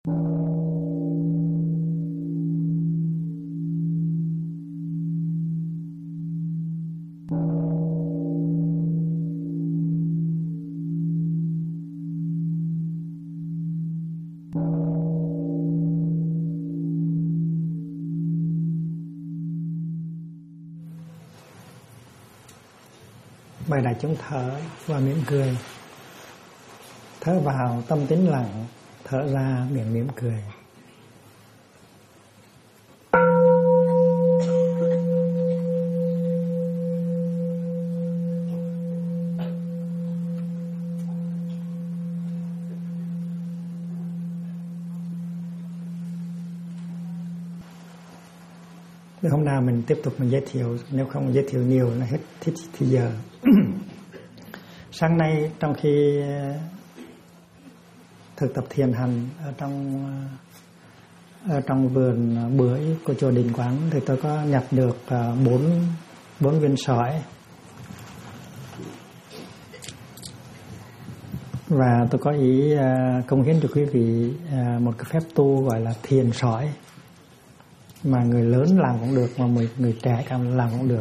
Mời đại chúng thở và mỉm cười. Thở vào tâm tĩnh lặng, thở ra miệng mỉm cười. Để hôm nào mình tiếp tục mình giới thiệu, nếu không giới thiệu nhiều là hết thì giờ. Sáng nay trong khi thực tập thiền hành ở trong vườn bưởi của chùa Đình Quán thì tôi có nhặt được 4 viên sỏi. Và tôi có ý cống hiến cho quý vị một cái phép tu gọi là thiền sỏi, mà người lớn làm cũng được, mà người trẻ càng làm cũng được.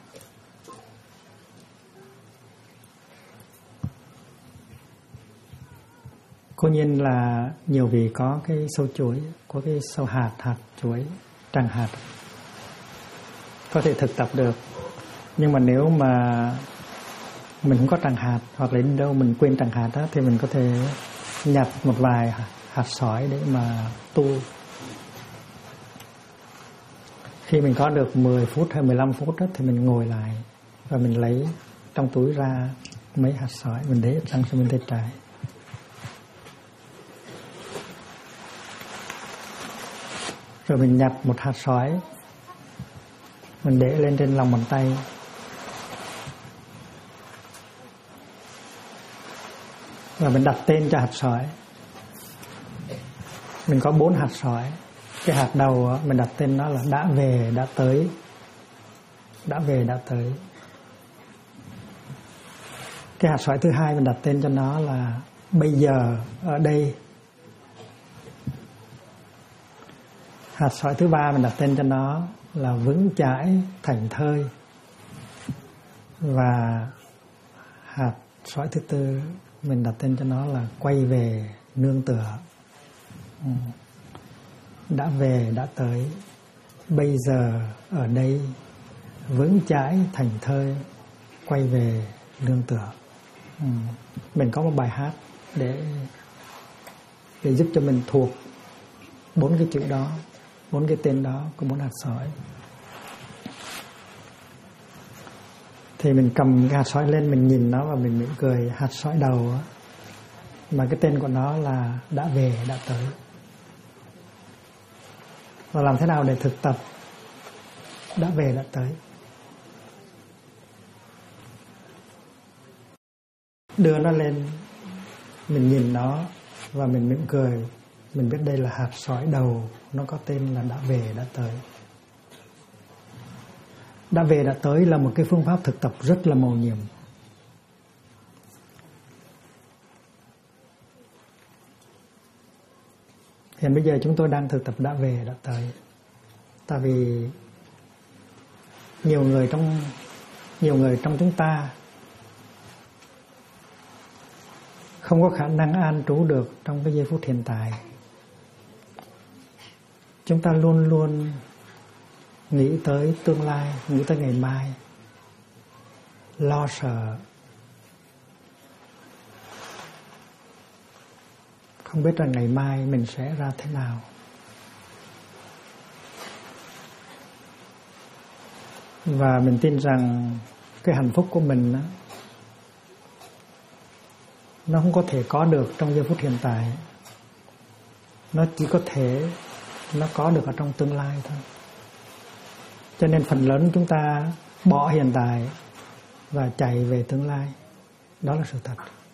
Cố nhiên là nhiều vị có cái sâu chuối, có cái sâu hạt chuối, tràng hạt, có thể thực tập được. Nhưng mà nếu mà mình không có tràng hạt, hoặc là đến đâu mình quên tràng hạt đó, thì mình có thể nhặt một vài hạt sỏi để mà tu. Khi mình có được 10 phút hay 15 phút đó, thì mình ngồi lại và mình lấy trong túi ra mấy hạt sỏi, mình để sang bên tay trái. Rồi mình nhặt một hạt sỏi, mình để lên trên lòng bàn tay. Và mình đặt tên cho hạt sỏi. Mình có 4 hạt sỏi. Cái hạt đầu mình đặt tên nó là đã về, đã tới. Đã về, đã tới. Cái hạt sỏi thứ hai mình đặt tên cho nó là bây giờ, ở đây. Hạt sỏi thứ ba mình đặt tên cho nó là vững chãi, thảnh thơi. Và hạt sỏi thứ tư mình đặt tên cho nó là quay về, nương tựa. Đã về, đã tới. Bây giờ, ở đây. Vững chãi, thảnh thơi. Quay về, nương tựa. Mình có một bài hát để giúp cho mình thuộc 4 cái chữ đó, 4 cái tên đó của 4 hạt sỏi. Thì mình cầm cái hạt sỏi lên, mình nhìn nó và mình mỉm cười. Hạt sỏi đầu mà cái tên của nó là đã về, đã tới. Và làm thế nào để thực tập đã về, đã tới? Đưa nó lên, mình nhìn nó và mình mỉm cười. Mình biết đây là hạt sỏi đầu, nó có tên là đã về, đã tới. Đã về, đã tới là một cái phương pháp thực tập rất là mầu nhiệm. Hiện bây giờ chúng tôi đang thực tập đã về, đã tới. Tại vì nhiều người trong chúng ta không có khả năng an trú được trong cái giây phút hiện tại. Chúng ta luôn luôn nghĩ tới tương lai, nghĩ tới ngày mai, lo sợ, không biết rằng ngày mai mình sẽ ra thế nào. Và mình tin rằng cái hạnh phúc của mình nó không có thể có được trong giây phút hiện tại. Nó chỉ có thể nó có được ở trong tương lai thôi. Cho nên phần lớn chúng ta bỏ hiện tại và chạy về tương lai. Đó là sự thật.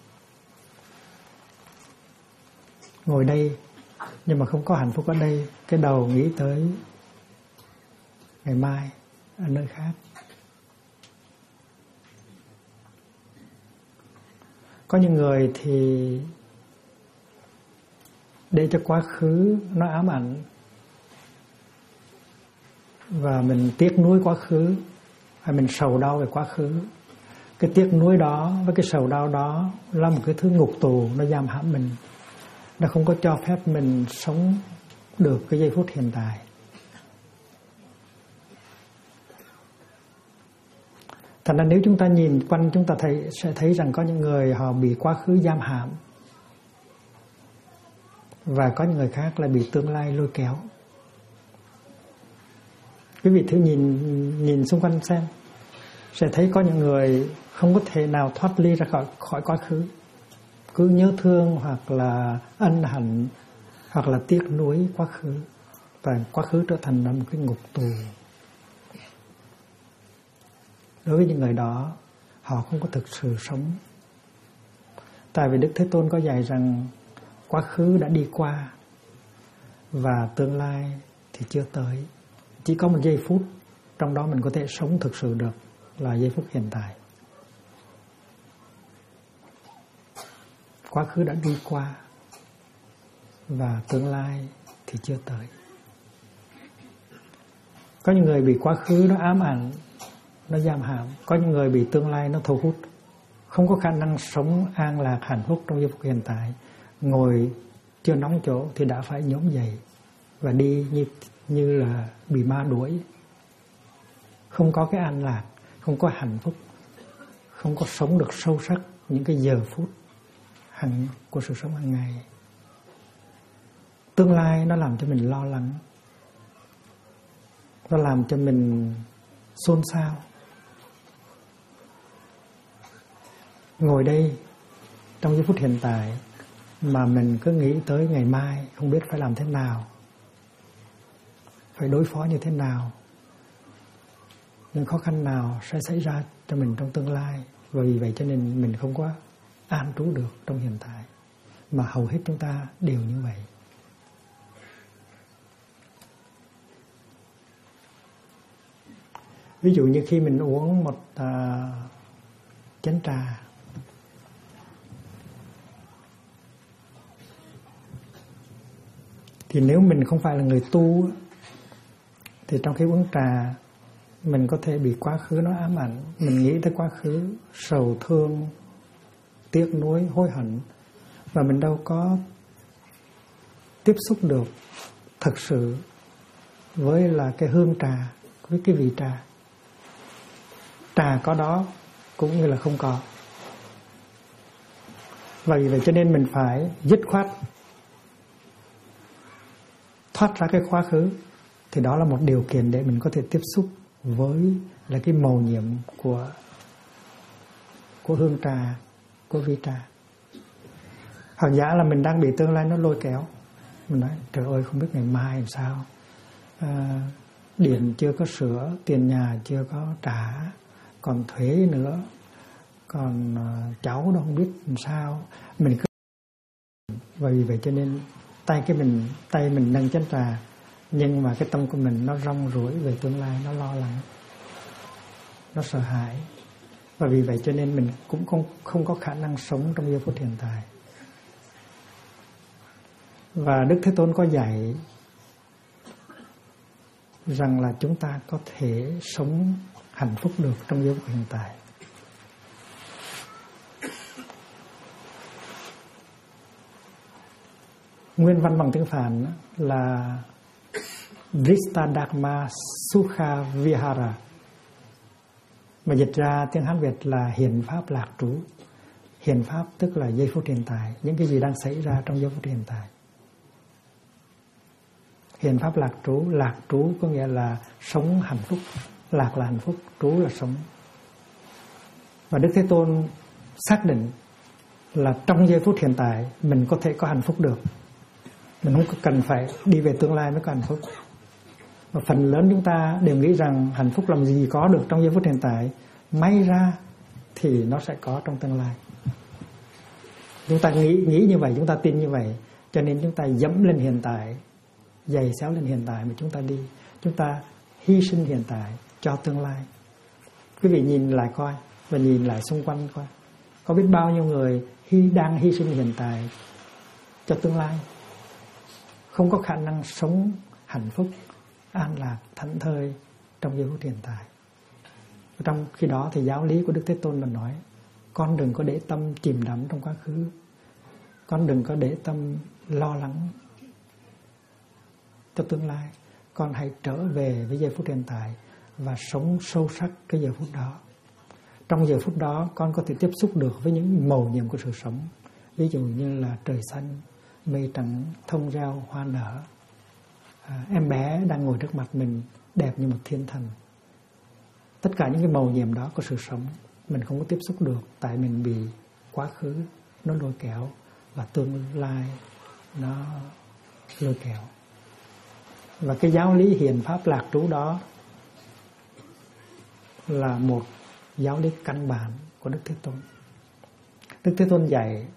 Ngồi đây nhưng mà không có hạnh phúc ở đây, cái đầu nghĩ tới ngày mai ở nơi khác. Có những người thì để cho quá khứ nó ám ảnh và mình tiếc nuối quá khứ, hay mình sầu đau về quá khứ. Cái tiếc nuối đó với cái sầu đau đó là một cái thứ ngục tù, nó giam hãm mình, nó không có cho phép mình sống được cái giây phút hiện tại. Thành ra nếu chúng ta nhìn quanh, chúng ta sẽ thấy rằng có những người họ bị quá khứ giam hãm, và có những người khác là bị tương lai lôi kéo. Quý vị thử nhìn xung quanh xem, sẽ thấy có những người không có thể nào thoát ly ra khỏi quá khứ, cứ nhớ thương hoặc là ân hận hoặc là tiếc nuối quá khứ, và quá khứ trở thành một cái ngục tù. Đối với những người đó, họ không có thực sự sống. Tại vì Đức Thế Tôn có dạy rằng quá khứ đã đi qua và tương lai thì chưa tới. Chỉ có một giây phút trong đó mình có thể sống thực sự được, là giây phút hiện tại. Quá khứ đã đi qua và tương lai thì chưa tới. Có những người bị quá khứ nó ám ảnh, nó giam hãm. Có những người bị tương lai nó thu hút, không có khả năng sống an lạc hạnh phúc trong giây phút hiện tại. Ngồi chưa nóng chỗ thì đã phải nhổm dậy và đi như là bị ma đuổi. Không có cái an lạc, không có hạnh phúc, không có sống được sâu sắc những cái giờ phút của sự sống hàng ngày. Tương lai nó làm cho mình lo lắng, nó làm cho mình xôn xao. Ngồi đây trong giây phút hiện tại mà mình cứ nghĩ tới ngày mai, không biết phải làm thế nào, phải đối phó như thế nào, những khó khăn nào sẽ xảy ra cho mình trong tương lai. Và vì vậy cho nên mình không có an trú được trong hiện tại, mà hầu hết chúng ta đều như vậy. Ví dụ như khi mình uống một chén trà, thì nếu mình không phải là người tu thì trong khi uống trà mình có thể bị quá khứ nó ám ảnh. Mình nghĩ tới quá khứ, sầu thương, tiếc nuối, hối hận, và mình đâu có tiếp xúc được thực sự với là cái hương trà, với cái vị trà. Trà có đó cũng như là không có. Và vì vậy cho nên mình phải dứt khoát thoát ra cái quá khứ, thì đó là một điều kiện để mình có thể tiếp xúc với là cái mầu nhiệm của hương trà, của vị trà. Hoặc giả là mình đang bị tương lai nó lôi kéo, mình nói trời ơi không biết ngày mai làm sao, điện chưa có sửa, tiền nhà chưa có trả, còn thuế nữa, còn cháu đâu không biết làm sao. Mình cứ, và vì vậy cho nên tay mình nâng chén trà, nhưng mà cái tâm của mình nó rong ruổi về tương lai, nó lo lắng, nó sợ hãi. Và vì vậy cho nên mình cũng không có khả năng sống trong giây phút hiện tại. Và Đức Thế Tôn có dạy rằng là chúng ta có thể sống hạnh phúc được trong giây phút hiện tại. Nguyên văn bằng tiếng Phạn là Drista Dharma Sukha Vihara, mà dịch ra tiếng Hán Việt là hiện pháp lạc trú. Hiện pháp tức là giây phút hiện tại, những cái gì đang xảy ra trong giây phút hiện tại. Hiện pháp lạc trú có nghĩa là sống hạnh phúc. Lạc là hạnh phúc, trú là sống. Và Đức Thế Tôn xác định là trong giây phút hiện tại mình có thể có hạnh phúc được. Mình không cần phải đi về tương lai mới có hạnh phúc. Và phần lớn chúng ta đều nghĩ rằng hạnh phúc làm gì có được trong giây phút hiện tại, may ra thì nó sẽ có trong tương lai. Chúng ta nghĩ như vậy, chúng ta tin như vậy, cho nên chúng ta dẫm lên hiện tại, giày xéo lên hiện tại mà chúng ta đi. Chúng ta hy sinh hiện tại cho tương lai. Quý vị nhìn lại coi, và nhìn lại xung quanh coi, có biết bao nhiêu người đang hy sinh hiện tại cho tương lai. không có khả năng sống hạnh phúc, an lạc, thảnh thơi trong giây phút hiện tại. Trong khi đó thì giáo lý của Đức Thế Tôn là nói: con đừng có để tâm chìm đắm trong quá khứ, con đừng có để tâm lo lắng cho tương lai, con hãy trở về với giây phút hiện tại và sống sâu sắc cái giờ phút đó. Trong giờ phút đó con có thể tiếp xúc được với những mầu nhiệm của sự sống, ví dụ như là trời xanh, mây trắng, thông reo, hoa nở, em bé đang ngồi trước mặt mình đẹp như một thiên thần. Tất cả những cái mầu nhiệm đó của sự sống mình không có tiếp xúc được, tại mình bị quá khứ nó lôi kéo và tương lai nó lôi kéo. Và cái giáo lý hiền pháp lạc trú đó là một giáo lý căn bản của Đức Thế Tôn. Đức Thế Tôn dạy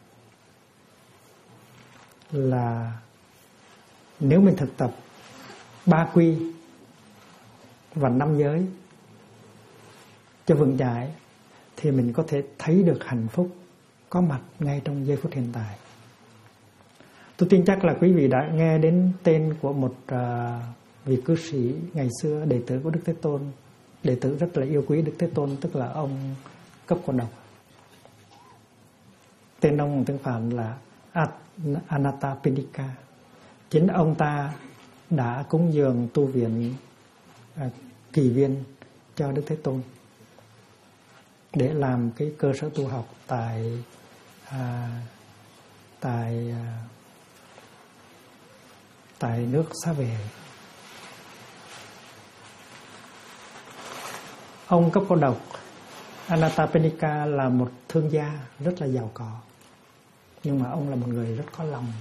là nếu mình thực tập 3 quy và 5 giới cho vững chãi thì mình có thể thấy được hạnh phúc có mặt ngay trong giây phút hiện tại. Tôi tin chắc là quý vị đã nghe đến tên của một vị cư sĩ ngày xưa, đệ tử của Đức Thế Tôn, đệ tử rất là yêu quý Đức Thế Tôn, tức là ông Cấp Cô Độc. Tên ông bằng tiếng Phạn là Anathapindika. Chính ông ta đã cúng dường tu viện Kỳ Viên cho Đức Thế Tôn để làm cái cơ sở tu học tại nước Xá Vệ. Ông Cấp Cô Độc Anathapindika là một thương gia rất là giàu có, nhưng mà ông là một người rất có lòng.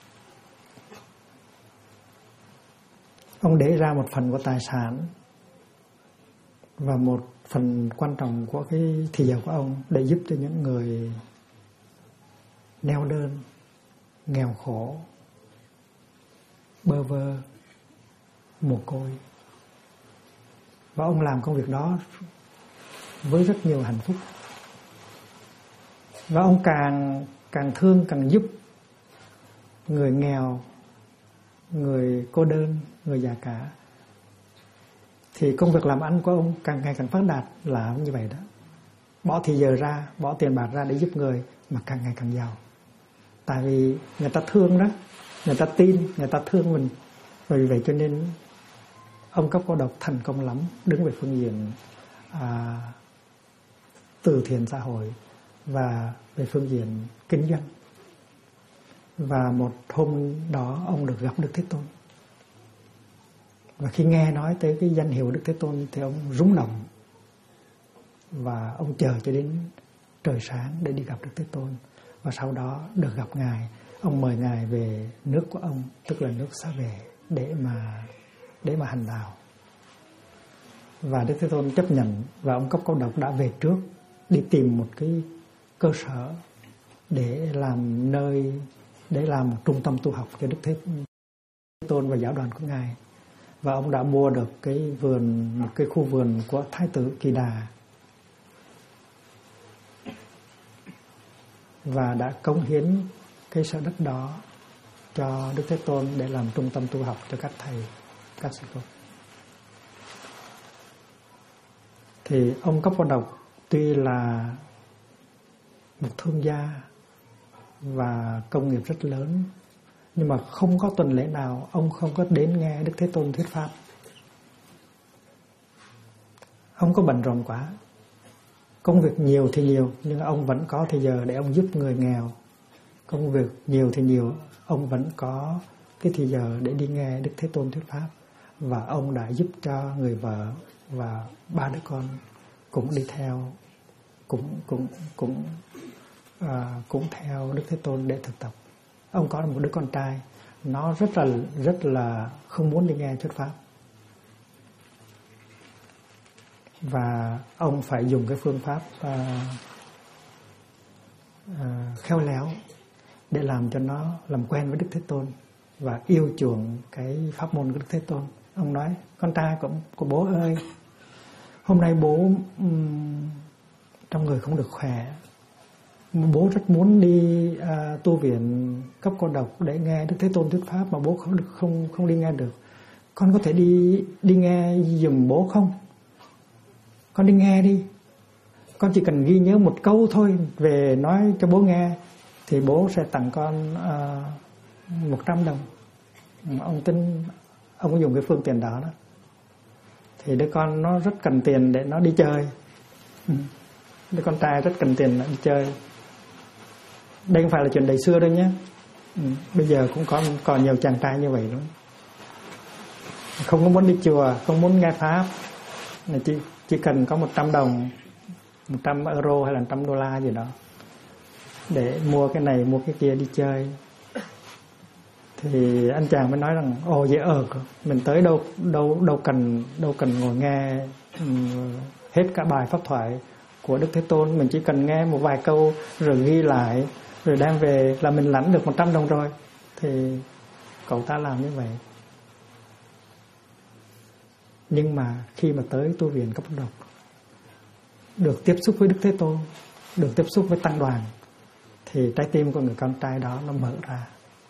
Ông để ra một phần của tài sản và một phần quan trọng của cái thì giờ của ông để giúp cho những người neo đơn, nghèo khổ, bơ vơ, mồ côi. Và ông làm công việc đó với rất nhiều hạnh phúc. Và ông càng thương, càng giúp người nghèo, người cô đơn, người già cả, thì công việc làm ăn của ông càng ngày càng phát đạt là như vậy đó. Bỏ thì giờ ra, bỏ tiền bạc ra để giúp người mà càng ngày càng giàu. Tại vì người ta thương đó, người ta tin, người ta thương mình. Vì vậy cho nên ông Cấp Cô Độc thành công lắm, đứng về phương diện từ thiện xã hội và về phương diện kinh doanh. Và một hôm đó ông được gặp Đức Thế Tôn. Và khi nghe nói tới cái danh hiệu Đức Thế Tôn thì ông rung động. Và ông chờ cho đến trời sáng để đi gặp Đức Thế Tôn. Và sau đó được gặp Ngài. Ông mời Ngài về nước của ông, tức là nước Xá Vệ, để mà hành đạo. Và Đức Thế Tôn chấp nhận. Và ông Cấp Cô Độc đã về trước đi tìm một cái cơ sở để làm một trung tâm tu học cho Đức Thế Tôn và giáo đoàn của Ngài. Và ông đã mua được một cái khu vườn của Thái tử Kỳ Đà và đã cống hiến cái sở đất đó cho Đức Thế Tôn để làm trung tâm tu học cho các thầy, các sư cô. Thì ông Cấp Cô Độc tuy là một thương gia và công nghiệp rất lớn, nhưng mà không có tuần lễ nào ông không có đến nghe Đức Thế Tôn thuyết pháp. Ông có bận rộn quá, công việc nhiều thì nhiều, nhưng ông vẫn có thời giờ để ông giúp người nghèo. Công việc nhiều thì nhiều, ông vẫn có cái thời giờ để đi nghe Đức Thế Tôn thuyết pháp. Và ông đã giúp cho người vợ và 3 đứa con cũng đi theo, cũng theo Đức Thế Tôn để thực tập. Ông có một đứa con trai, nó rất là không muốn đi nghe thuyết pháp. Và ông phải dùng cái phương pháp khéo léo để làm cho nó làm quen với Đức Thế Tôn và yêu chuộng cái pháp môn của Đức Thế Tôn. Ông nói: con trai của bố ơi, hôm nay bố trong người không được khỏe, Bố rất muốn đi tu viện Cấp Cô Độc để nghe Đức Thế Tôn thuyết pháp, mà bố không đi nghe được. Con có thể đi nghe giùm bố không? Con đi nghe đi. Con chỉ cần ghi nhớ một câu thôi về nói cho bố nghe, thì bố sẽ tặng con 100 đồng. Ông có dùng cái phương tiện đó. Thì đứa con nó rất cần tiền để nó đi chơi. Đứa con trai rất cần tiền để đi chơi. Đây không phải là chuyện đời xưa đâu nhé. Bây giờ cũng còn nhiều chàng trai như vậy luôn. Không có muốn đi chùa, không muốn nghe pháp, chỉ cần có 100 đồng, 100 euro hay là 100 đô la gì đó để mua cái này mua cái kia đi chơi. Thì anh chàng mới nói rằng ồ vậy mình tới đâu cần ngồi nghe hết cả bài pháp thoại của Đức Thế Tôn, mình chỉ cần nghe một vài câu rồi ghi lại rồi đem về là mình lãnh được 100 đồng rồi. Thì cậu ta làm như vậy. Nhưng mà khi mà tới tu viện Cấp Độc, được tiếp xúc với Đức Thế Tôn, được tiếp xúc với tăng đoàn, thì trái tim của người con trai đó nó mở ra.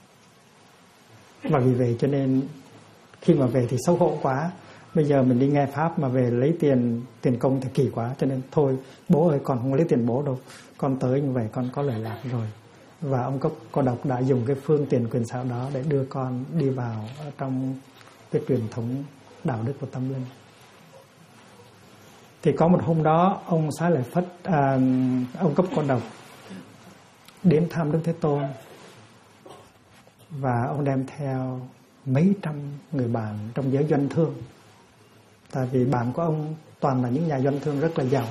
Và vì vậy cho nên khi mà về thì xấu hổ quá. Bây giờ mình đi nghe pháp mà về lấy tiền công thì kỳ quá. Cho nên thôi bố ơi, con không lấy tiền bố đâu, con tới như vậy con có lợi lạc rồi. Và ông Cấp Cô Độc đã dùng cái phương tiền quyền xảo đó để đưa con đi vào trong cái truyền thống đạo đức và tâm linh. Thì có một hôm đó ông Xá Lợi Phất, ông Cấp Cô Độc đến thăm Đức Thế Tôn, và ông đem theo mấy trăm người bạn trong giới doanh thương. Tại vì bạn của ông toàn là những nhà doanh thương rất là giàu.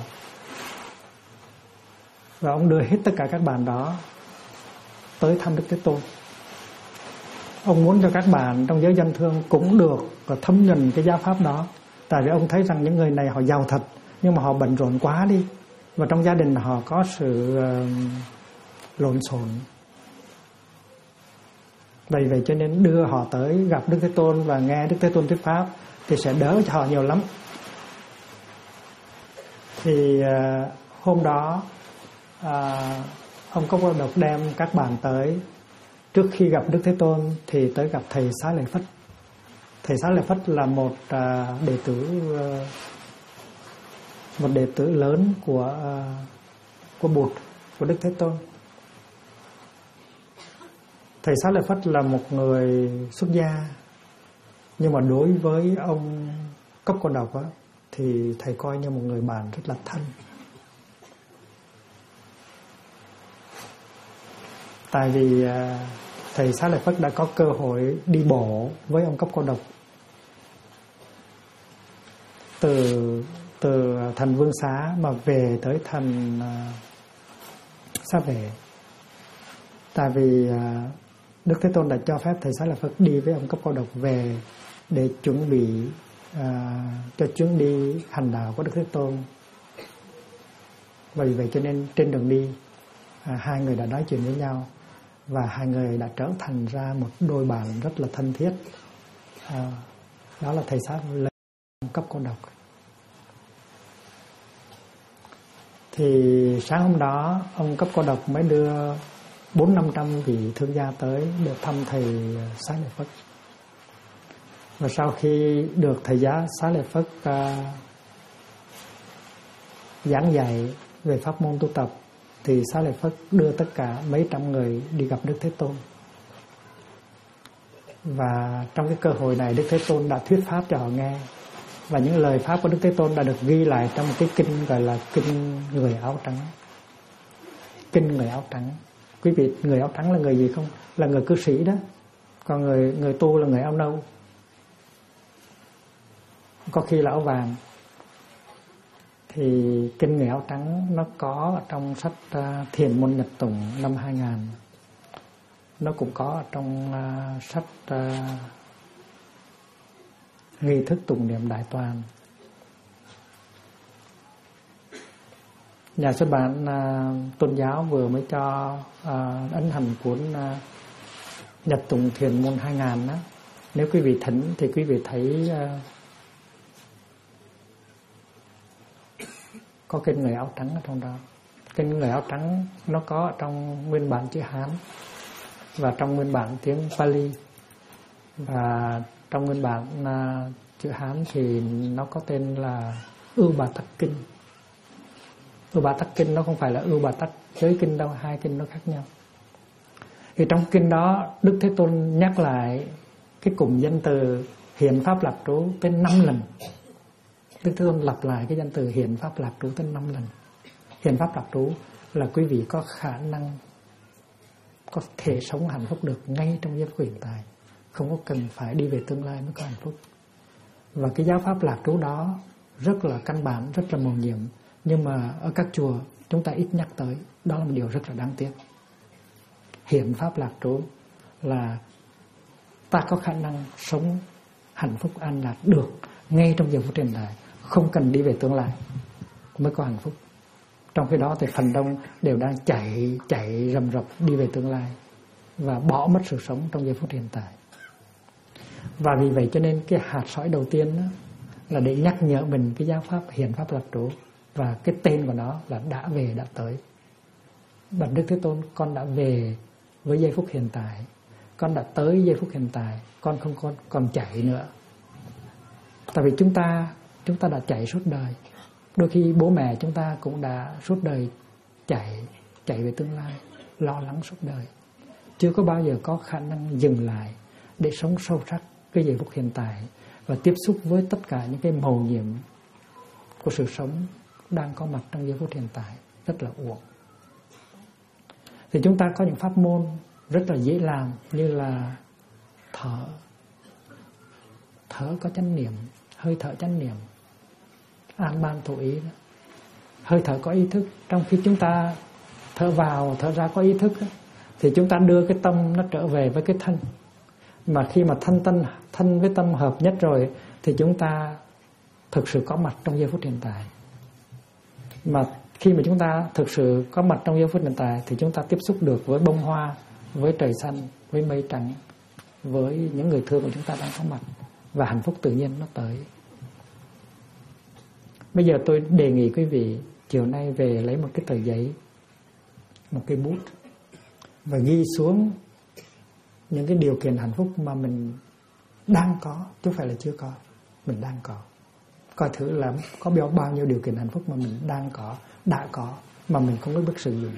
Và ông đưa hết tất cả các bạn đó tới thăm Đức Thế Tôn. Ông muốn cho các bạn trong giới doanh thương cũng được và thấm nhuần cái giáo pháp đó. Tại vì ông thấy rằng những người này họ giàu thật, nhưng mà họ bận rộn quá đi, và trong gia đình họ có sự lộn xộn. Vậy cho nên đưa họ tới gặp Đức Thế Tôn và nghe Đức Thế Tôn thuyết pháp thì sẽ đỡ cho họ nhiều lắm. Thì hôm đó ông Cấp Cô Độc đem các bạn tới. Trước khi gặp Đức Thế Tôn thì tới gặp thầy Xá Lợi Phất. Thầy Xá Lợi Phất là một đệ tử lớn của Bụt, của Đức Thế Tôn. Thầy Xá Lợi Phất là một người xuất gia, nhưng mà đối với ông Cấp Cô Độc thì thầy coi như một người bạn rất là thân. Tại vì thầy Xá Lợi Phất đã có cơ hội đi bộ với ông Cấp Cô Độc từ thành Vương Xá mà về tới thành Xá Vệ. Tại vì Đức Thế Tôn đã cho phép thầy Xá Lợi Phất đi với ông Cấp Cô Độc về để chuẩn bị cho chuyến đi hành đạo của Đức Thế Tôn. Vì vậy cho nên trên đường đi hai người đã nói chuyện với nhau, và hai người đã trở thành ra một đôi bạn rất là thân thiết. Đó là thầy Xá Lợi Cấp Cô Độc. Thì sáng hôm đó ông Cấp Cô Độc mới đưa 400-500 vị thương gia tới để thăm thầy Xá Lợi Phất. Và sau khi được thầy Xá Lợi Phất giảng dạy về pháp môn tu tập, thì Xá Lợi Phất đưa tất cả mấy trăm người đi gặp Đức Thế Tôn. Và trong cái cơ hội này Đức Thế Tôn đã thuyết pháp cho họ nghe. Và những lời pháp của Đức Thế Tôn đã được ghi lại trong một cái kinh gọi là kinh người áo trắng. Kinh người áo trắng. Quý vị, người áo trắng là người gì không? Là người cư sĩ đó. Còn người tu là người áo nâu, có khi là áo vàng. Thì kinh người áo trắng nó có trong sách Thiền Môn Nhật Tụng năm 2000. Nó cũng có trong sách Nghi Thức Tụng Niệm Đại Toàn. Nhà xuất bản tôn giáo vừa mới cho ấn hành cuốn Nhật Tụng Thiền Môn 2000 đó. Nếu quý vị thỉnh thì quý vị thấy có kinh người áo trắng ở trong đó. Kinh người áo trắng nó có ở trong nguyên bản chữ Hán và trong nguyên bản tiếng Pali. Và trong nguyên bản chữ Hán thì nó có tên là Ưu Bà Tắc Kinh. Ưu Bà Tắc Kinh nó không phải là Ưu Bà Tắc Giới Kinh đâu, hai kinh nó khác nhau. Thì trong kinh đó Đức Thế Tôn nhắc lại cái cụm danh từ hiện pháp lạc trú tới 5 lần. Đức Thế Tôn lặp lại cái danh từ hiện pháp lạc trú tới 5 lần. Hiện pháp lạc trú là quý vị có khả năng có thể sống hạnh phúc được ngay trong giây phút hiện tại, không có cần phải đi về tương lai mới có hạnh phúc. Và cái giáo pháp lạc trú đó rất là căn bản, rất là mầu nhiệm, nhưng mà ở các chùa chúng ta ít nhắc tới. Đó là một điều rất là đáng tiếc. Hiện pháp lạc trú là ta có khả năng sống hạnh phúc an lạc được ngay trong giờ phút hiện tại, không cần đi về tương lai mới có hạnh phúc. Trong khi đó thì phần đông đều đang chạy rầm rập đi về tương lai và bỏ mất sự sống trong giây phút hiện tại. Và vì vậy cho nên cái hạt sỏi đầu tiên đó là để nhắc nhở mình cái giáo pháp hiện pháp lạc trú, và cái tên của nó là đã về đã tới. Bạch Đức Thế Tôn, con đã về với giây phút hiện tại, con đã tới giây phút hiện tại, con không còn chạy nữa. Tại vì chúng ta đã chạy suốt đời. Đôi khi bố mẹ chúng ta cũng đã suốt đời chạy về tương lai, lo lắng suốt đời, chưa có bao giờ có khả năng dừng lại để sống sâu sắc cái giây phút hiện tại và tiếp xúc với tất cả những cái mầu nhiệm của sự sống đang có mặt trong giây phút hiện tại. Rất là uổng. Thì chúng ta có những pháp môn rất là dễ làm, như là thở có chánh niệm, hơi thở chánh niệm, an ban thủ ý đó. Hơi thở có ý thức. Trong khi chúng ta thở vào thở ra có ý thức đó, thì chúng ta đưa cái tâm nó trở về với cái thân. Mà khi mà thân với tâm hợp nhất rồi thì chúng ta thực sự có mặt trong giây phút hiện tại. Mà khi mà chúng ta thực sự có mặt trong giây phút hiện tại thì chúng ta tiếp xúc được với bông hoa, với trời xanh, với mây trắng, với những người thương của chúng ta đang có mặt, và hạnh phúc tự nhiên nó tới. Bây giờ tôi đề nghị quý vị chiều nay về lấy một cái tờ giấy, một cái bút, và ghi xuống những cái điều kiện hạnh phúc mà mình đang có, chứ không phải là chưa có, mình đang có. Coi thử là có bao nhiêu điều kiện hạnh phúc mà mình đang có, đã có, mà mình không có biết sử dụng.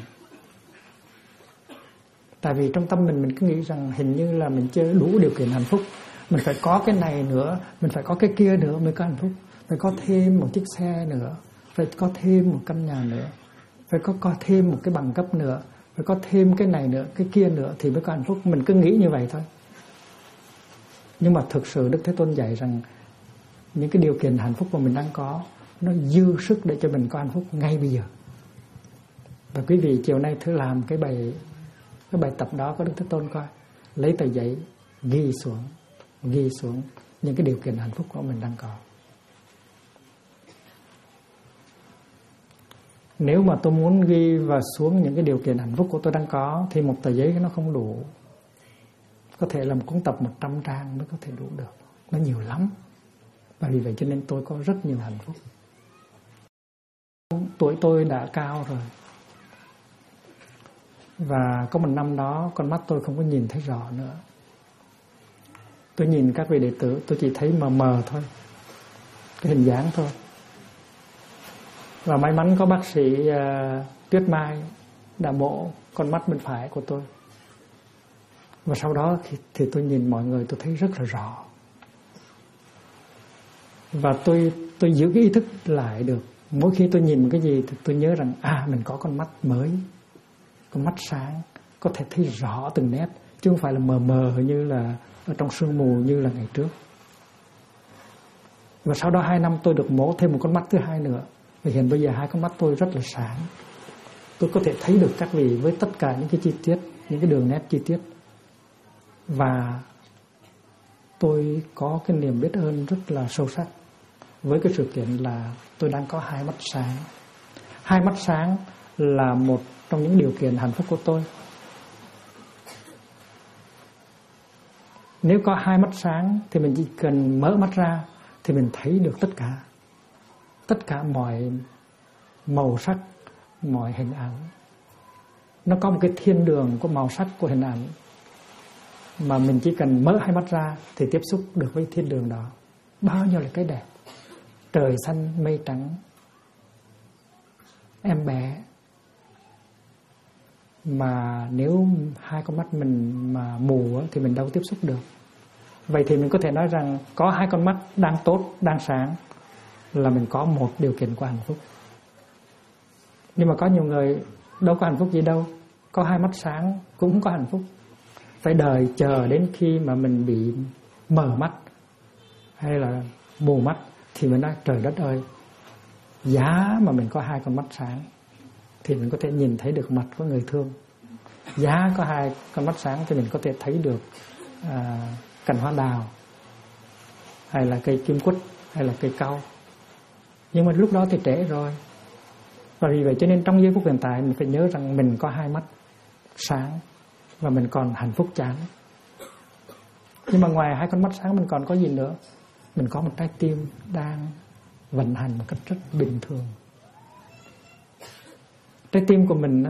Tại vì trong tâm mình cứ nghĩ rằng hình như là mình chưa đủ điều kiện hạnh phúc, mình phải có cái này nữa, mình phải có cái kia nữa mới có hạnh phúc. Phải có thêm một chiếc xe nữa, phải có thêm một căn nhà nữa, phải có thêm một cái bằng cấp nữa, phải có thêm cái này nữa, cái kia nữa thì mới có hạnh phúc. Mình cứ nghĩ như vậy thôi. Nhưng mà thực sự Đức Thế Tôn dạy rằng những cái điều kiện hạnh phúc mà mình đang có nó dư sức để cho mình có hạnh phúc ngay bây giờ. Và quý vị chiều nay thử làm cái bài tập đó của Đức Thế Tôn coi. Lấy tờ giấy ghi xuống những cái điều kiện hạnh phúc của mình đang có. Nếu mà tôi muốn ghi và xuống những cái điều kiện hạnh phúc của tôi đang có thì một tờ giấy nó không đủ. Có thể là một cuốn tập 100 trang mới có thể đủ được. Nó nhiều lắm. Và vì vậy cho nên tôi có rất nhiều hạnh phúc. Tuổi tôi đã cao rồi. Và có một năm đó con mắt tôi không có nhìn thấy rõ nữa. Tôi nhìn các vị đệ tử tôi chỉ thấy mờ mờ thôi, cái hình dáng thôi. Và may mắn có bác sĩ Tuyết Mai đã mổ con mắt bên phải của tôi. Và sau đó thì tôi nhìn mọi người tôi thấy rất là rõ. Và tôi giữ cái ý thức lại được. Mỗi khi tôi nhìn một cái gì thì tôi nhớ rằng mình có con mắt mới, con mắt sáng, có thể thấy rõ từng nét, chứ không phải là mờ mờ như là ở trong sương mù như là ngày trước. Và sau đó 2 năm tôi được mổ thêm một con mắt thứ hai nữa. Và hiện bây giờ 2 con mắt tôi rất là sáng. Tôi có thể thấy được các vị với tất cả những cái chi tiết, những cái đường nét chi tiết. Và tôi có cái niềm biết ơn rất là sâu sắc với cái sự kiện là tôi đang có 2 mắt sáng. 2 mắt sáng là một trong những điều kiện hạnh phúc của tôi. Nếu có 2 mắt sáng thì mình chỉ cần mở mắt ra thì mình thấy được tất cả mọi màu sắc, mọi hình ảnh. Nó có một cái thiên đường của màu sắc của hình ảnh, mà mình chỉ cần mở hai mắt ra thì tiếp xúc được với thiên đường đó. Bao nhiêu là cái đẹp, trời xanh mây trắng, em bé. Mà nếu hai con mắt mình mà mù thì mình đâu tiếp xúc được. Vậy thì mình có thể nói rằng có hai con mắt đang tốt, đang sáng là mình có một điều kiện của hạnh phúc. Nhưng mà có nhiều người đâu có hạnh phúc gì đâu, có hai mắt sáng cũng không có hạnh phúc. Phải đợi chờ đến khi mà mình bị mờ mắt hay là mù mắt thì mình nói trời đất ơi, giá mà mình có hai con mắt sáng thì mình có thể nhìn thấy được mặt của người thương. Giá có hai con mắt sáng thì mình có thể thấy được cành hoa đào, hay là cây kim quýt, hay là cây cau. Nhưng mà lúc đó thì trễ rồi. Và vì vậy cho nên trong giây phút hiện tại mình phải nhớ rằng mình có hai mắt sáng và mình còn hạnh phúc chán. Nhưng mà ngoài hai con mắt sáng mình còn có gì nữa? Mình có một trái tim đang vận hành một cách rất bình thường. Trái tim của mình đó,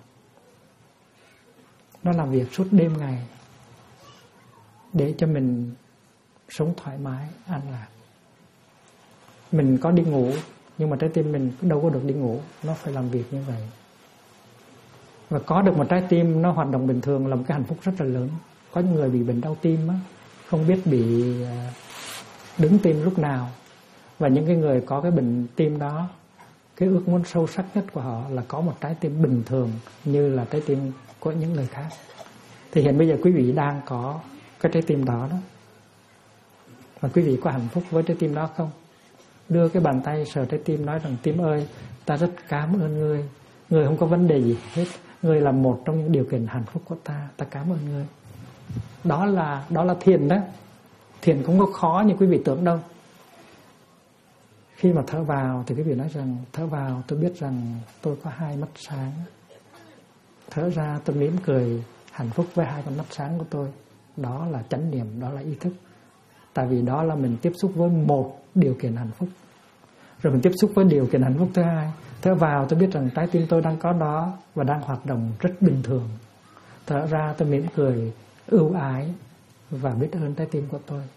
nó làm việc suốt đêm ngày để cho mình sống thoải mái, an lạc. Mình có đi ngủ, nhưng mà trái tim mình đâu có được đi ngủ, nó phải làm việc như vậy. Và có được một trái tim nó hoạt động bình thường là một cái hạnh phúc rất là lớn. Có những người bị bệnh đau tim á, không biết bị đứng tim lúc nào. Và những cái người có cái bệnh tim đó, cái ước muốn sâu sắc nhất của họ là có một trái tim bình thường như là trái tim của những người khác. Thì hiện bây giờ quý vị đang có cái trái tim đó. Và quý vị có hạnh phúc với trái tim đó không? Đưa cái bàn tay sờ trái tim, nói rằng tim ơi, ta rất cảm ơn ngươi. Ngươi không có vấn đề gì hết. Ngươi là một trong những điều kiện hạnh phúc của ta. Ta cảm ơn ngươi. Đó là thiền đó. Thiền không có khó như quý vị tưởng đâu. Khi mà thở vào thì quý vị nói rằng thở vào tôi biết rằng tôi có hai mắt sáng. Thở ra tôi mỉm cười hạnh phúc với hai con mắt sáng của tôi. Đó là chánh niệm, đó là ý thức. Tại vì đó là mình tiếp xúc với một điều kiện hạnh phúc. Rồi mình tiếp xúc với điều kiện hạnh phúc thứ hai. Thở vào tôi biết rằng trái tim tôi đang có đó và đang hoạt động rất bình thường. Thở ra tôi mỉm cười, ưu ái và biết ơn trái tim của tôi.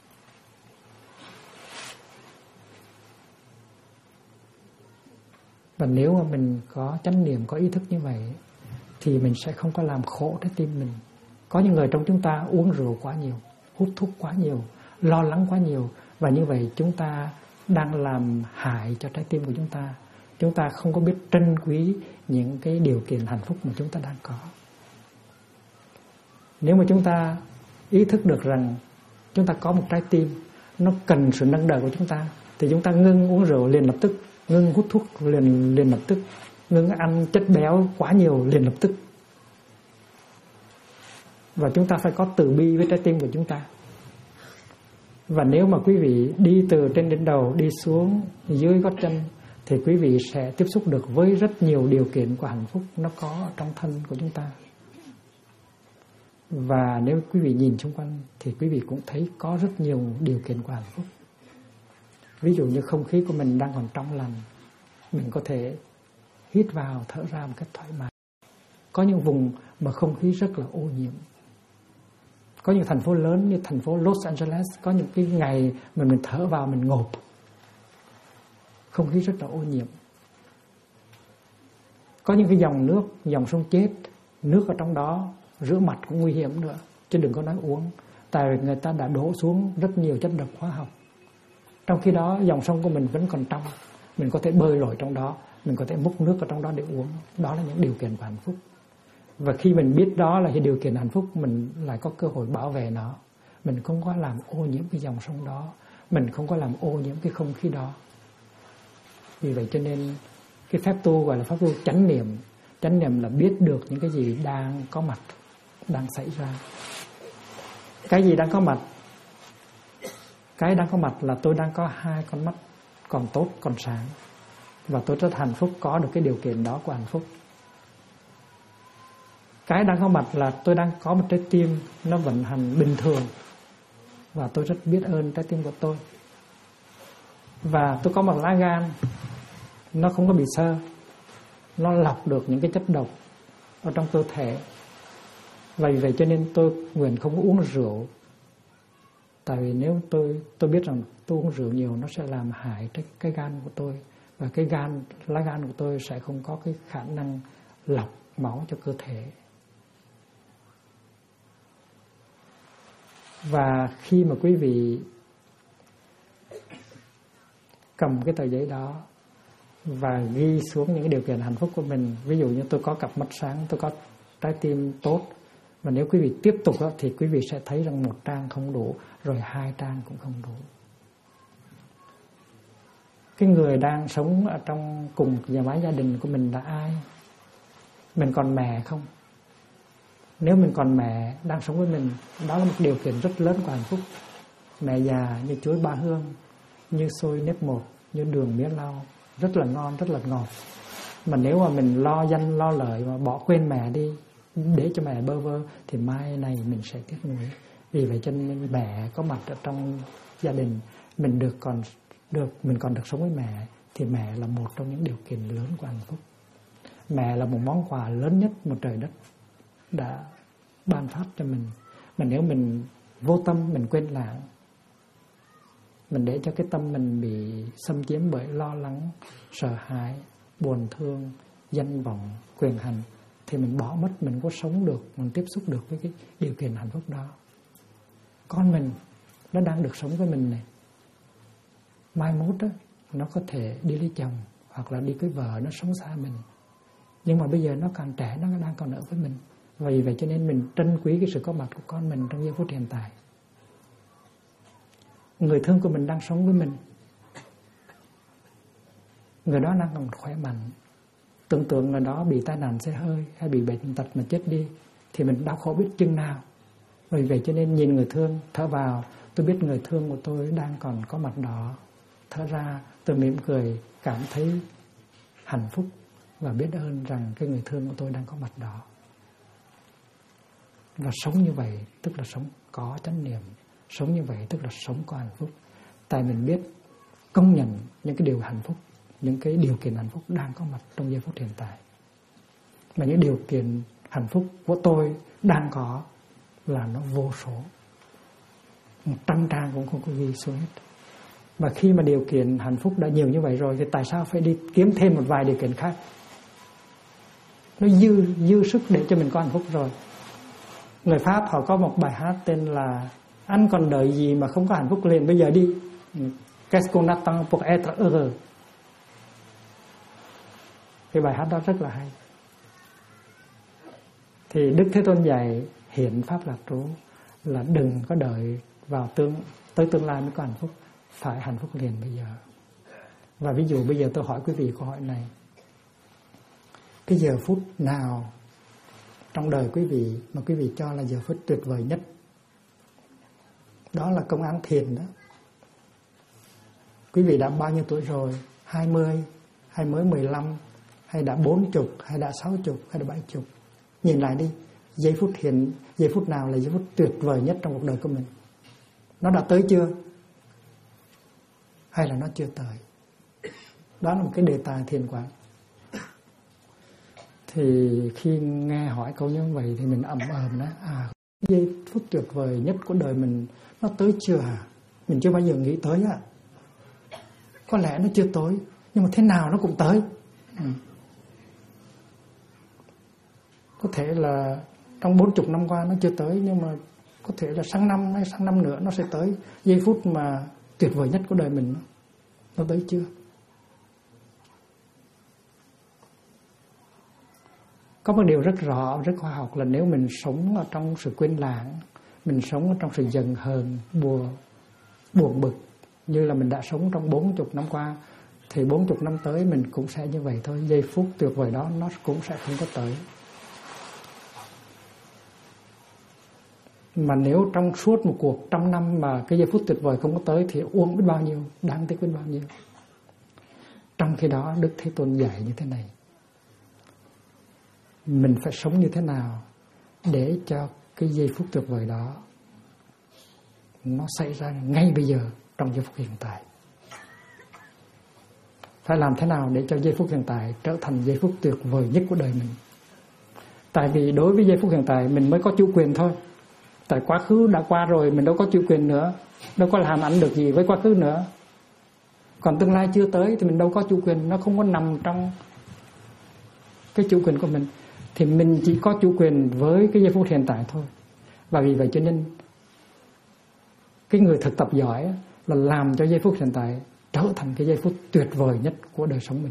Và nếu mà mình có chánh niệm, có ý thức như vậy thì mình sẽ không có làm khổ trái tim mình. Có những người trong chúng ta uống rượu quá nhiều, hút thuốc quá nhiều, lo lắng quá nhiều, và như vậy chúng ta đang làm hại cho trái tim của chúng ta. Chúng ta không có biết trân quý những cái điều kiện hạnh phúc mà chúng ta đang có. Nếu mà chúng ta ý thức được rằng chúng ta có một trái tim, nó cần sự nâng đỡ của chúng ta, thì chúng ta ngưng uống rượu liền lập tức, ngưng hút thuốc liền lập tức, ngưng ăn chất béo quá nhiều liền lập tức. Và chúng ta phải có từ bi với trái tim của chúng ta. Và nếu mà quý vị đi từ trên đỉnh đầu đi xuống dưới gót chân thì quý vị sẽ tiếp xúc được với rất nhiều điều kiện của hạnh phúc nó có ở trong thân của chúng ta. Và nếu quý vị nhìn xung quanh thì quý vị cũng thấy có rất nhiều điều kiện của hạnh phúc. Ví dụ như không khí của mình đang còn trong lành, mình có thể hít vào thở ra một cách thoải mái. Có những vùng mà không khí rất là ô nhiễm. Có những thành phố lớn như thành phố Los Angeles, có những cái ngày mà mình thở vào mình ngộp, không khí rất là ô nhiễm. Có những cái dòng nước, dòng sông chết, nước ở trong đó rửa mặt cũng nguy hiểm nữa, chứ đừng có nói uống. Tại vì người ta đã đổ xuống rất nhiều chất độc hóa học. Trong khi đó dòng sông của mình vẫn còn trong, mình có thể bơi lội trong đó, mình có thể múc nước ở trong đó để uống. Đó là những điều kiện của hạnh phúc. Và khi mình biết đó là cái điều kiện hạnh phúc, mình lại có cơ hội bảo vệ nó. Mình không có làm ô nhiễm cái dòng sông đó, mình không có làm ô nhiễm cái không khí đó. Vì vậy cho nên cái phép tu gọi là pháp tu chánh niệm. Chánh niệm là biết được những cái gì đang có mặt, đang xảy ra. Cái gì đang có mặt? Cái đang có mặt là tôi đang có hai con mắt còn tốt, còn sáng. Và tôi rất hạnh phúc có được cái điều kiện đó của hạnh phúc. Cái đang có mặt là tôi đang có một trái tim nó vận hành bình thường. Và tôi rất biết ơn trái tim của tôi. Và tôi có một lá gan nó không có bị xơ. nó lọc được những cái chất độc ở trong cơ thể. Vậy cho nên tôi nguyện không uống rượu. Tại vì nếu tôi biết rằng tôi uống rượu nhiều nó sẽ làm hại cái gan của tôi, và cái lá gan của tôi sẽ không có cái khả năng lọc máu cho cơ thể. Và khi mà quý vị cầm cái tờ giấy đó và ghi xuống những cái điều kiện hạnh phúc của mình, ví dụ như tôi có cặp mắt sáng, tôi có trái tim tốt, và nếu quý vị tiếp tục đó, thì quý vị sẽ thấy rằng 1 trang không đủ, rồi 2 trang cũng không đủ. Cái người đang sống ở trong cùng nhà máy gia đình của mình là ai? Mình còn mẹ không? Nếu mình còn mẹ đang sống với mình, đó là một điều kiện rất lớn của hạnh phúc. Mẹ già như chuối ba hương, như xôi nếp một, như đường mía lau, rất là ngon, rất là ngọt. Mà nếu mà mình lo danh lo lợi mà bỏ quên mẹ đi, để cho mẹ bơ vơ, thì mai này mình sẽ tiếc nuối. Vì vậy cho nên mẹ có mặt ở trong gia đình, mình còn được sống với mẹ, thì mẹ là một trong những điều kiện lớn của hạnh phúc. Mẹ là một món quà lớn nhất một trời đất đã ban phát cho mình. Mà nếu mình vô tâm, mình quên lãng, mình để cho cái tâm mình bị xâm chiếm bởi lo lắng, sợ hãi, buồn thương, danh vọng, quyền hành, thì mình bỏ mất, mình có sống được, mình tiếp xúc được với cái điều kiện hạnh phúc đó. Con mình nó đang được sống với mình này, mai mốt đó, nó có thể đi lấy chồng hoặc là đi cưới vợ, nó sống xa mình. Nhưng mà bây giờ nó còn trẻ, nó đang còn ở với mình. Vì vậy cho nên mình trân quý cái sự có mặt của con mình trong giây phút hiện tại. Người thương của mình đang sống với mình, người đó đang còn khỏe mạnh. Tưởng tượng người đó bị tai nạn xe hơi hay bị bệnh tật mà chết đi, thì mình đau khổ biết chừng nào. Vì vậy cho nên nhìn người thương, thở vào, tôi biết người thương của tôi đang còn có mặt đó. Thở ra, tôi mỉm cười, cảm thấy hạnh phúc và biết ơn rằng cái người thương của tôi đang có mặt đó. Và sống như vậy tức là sống có chánh niệm. Sống như vậy tức là sống có hạnh phúc. Tại mình biết công nhận những cái điều hạnh phúc, những cái điều kiện hạnh phúc đang có mặt trong giây phút hiện tại. Mà những điều kiện hạnh phúc của tôi đang có là nó vô số, 100 trang cũng không có ghi xuống hết. Mà khi mà điều kiện hạnh phúc đã nhiều như vậy rồi, thì tại sao phải đi kiếm thêm một vài điều kiện khác? Nó dư sức để cho mình có hạnh phúc rồi. Người Pháp họ có một bài hát tên là Anh còn đợi gì mà không có hạnh phúc, liền bây giờ đi. Qu'est-ce qu'on attend pour être heureux? Cái bài hát đó rất là hay. Thì Đức Thế Tôn dạy hiện pháp lạc trú là đừng có đợi vào tới tương lai mới có hạnh phúc, phải hạnh phúc liền bây giờ. Và ví dụ bây giờ tôi hỏi quý vị câu hỏi này: cái giờ phút nào trong đời quý vị mà quý vị cho là giờ phút tuyệt vời nhất? Đó là công án thiền đó. Quý vị đã bao nhiêu tuổi rồi? 20, hay mới 15, hay đã 40, hay đã 60, hay đã 70? Nhìn lại đi, giây phút nào là giây phút tuyệt vời nhất trong cuộc đời của mình? Nó đã tới chưa? Hay là nó chưa tới? Đó là một cái đề tài thiền quán. Thì khi nghe hỏi câu như vậy thì mình ậm đó, giây phút tuyệt vời nhất của đời mình nó tới chưa hả? Mình chưa bao giờ nghĩ tới á. Có lẽ nó chưa tới, nhưng mà thế nào nó cũng tới. Có thể là trong 40 năm qua nó chưa tới, nhưng mà có thể là sang năm hay sang năm nữa nó sẽ tới. Giây phút mà tuyệt vời nhất của đời mình nó tới chưa? Có một điều rất rõ, rất khoa học là nếu mình sống ở trong sự quên lãng, mình sống ở trong sự giận hờn, buồn bực như là mình đã sống trong 40 năm qua, thì 40 năm tới mình cũng sẽ như vậy thôi. Giây phút tuyệt vời đó nó cũng sẽ không có tới. Mà nếu trong suốt một cuộc 100 năm mà cái giây phút tuyệt vời không có tới thì uổng biết bao nhiêu, đáng tiếc biết bao nhiêu. Trong khi đó Đức Thế Tôn dạy như thế này: mình phải sống như thế nào để cho cái giây phút tuyệt vời đó nó xảy ra ngay bây giờ trong giây phút hiện tại. phải làm thế nào để cho giây phút hiện tại trở thành giây phút tuyệt vời nhất của đời mình. Tại vì đối với giây phút hiện tại mình mới có chủ quyền thôi. Tại quá khứ đã qua rồi, mình đâu có chủ quyền nữa, đâu có làm ảnh được gì với quá khứ nữa. Còn tương lai chưa tới thì mình đâu có chủ quyền, nó không có nằm trong cái chủ quyền của mình. Thì mình chỉ có chủ quyền với cái giây phút hiện tại thôi. Và vì vậy cho nên cái người thực tập giỏi là làm cho giây phút hiện tại trở thành cái giây phút tuyệt vời nhất của đời sống mình.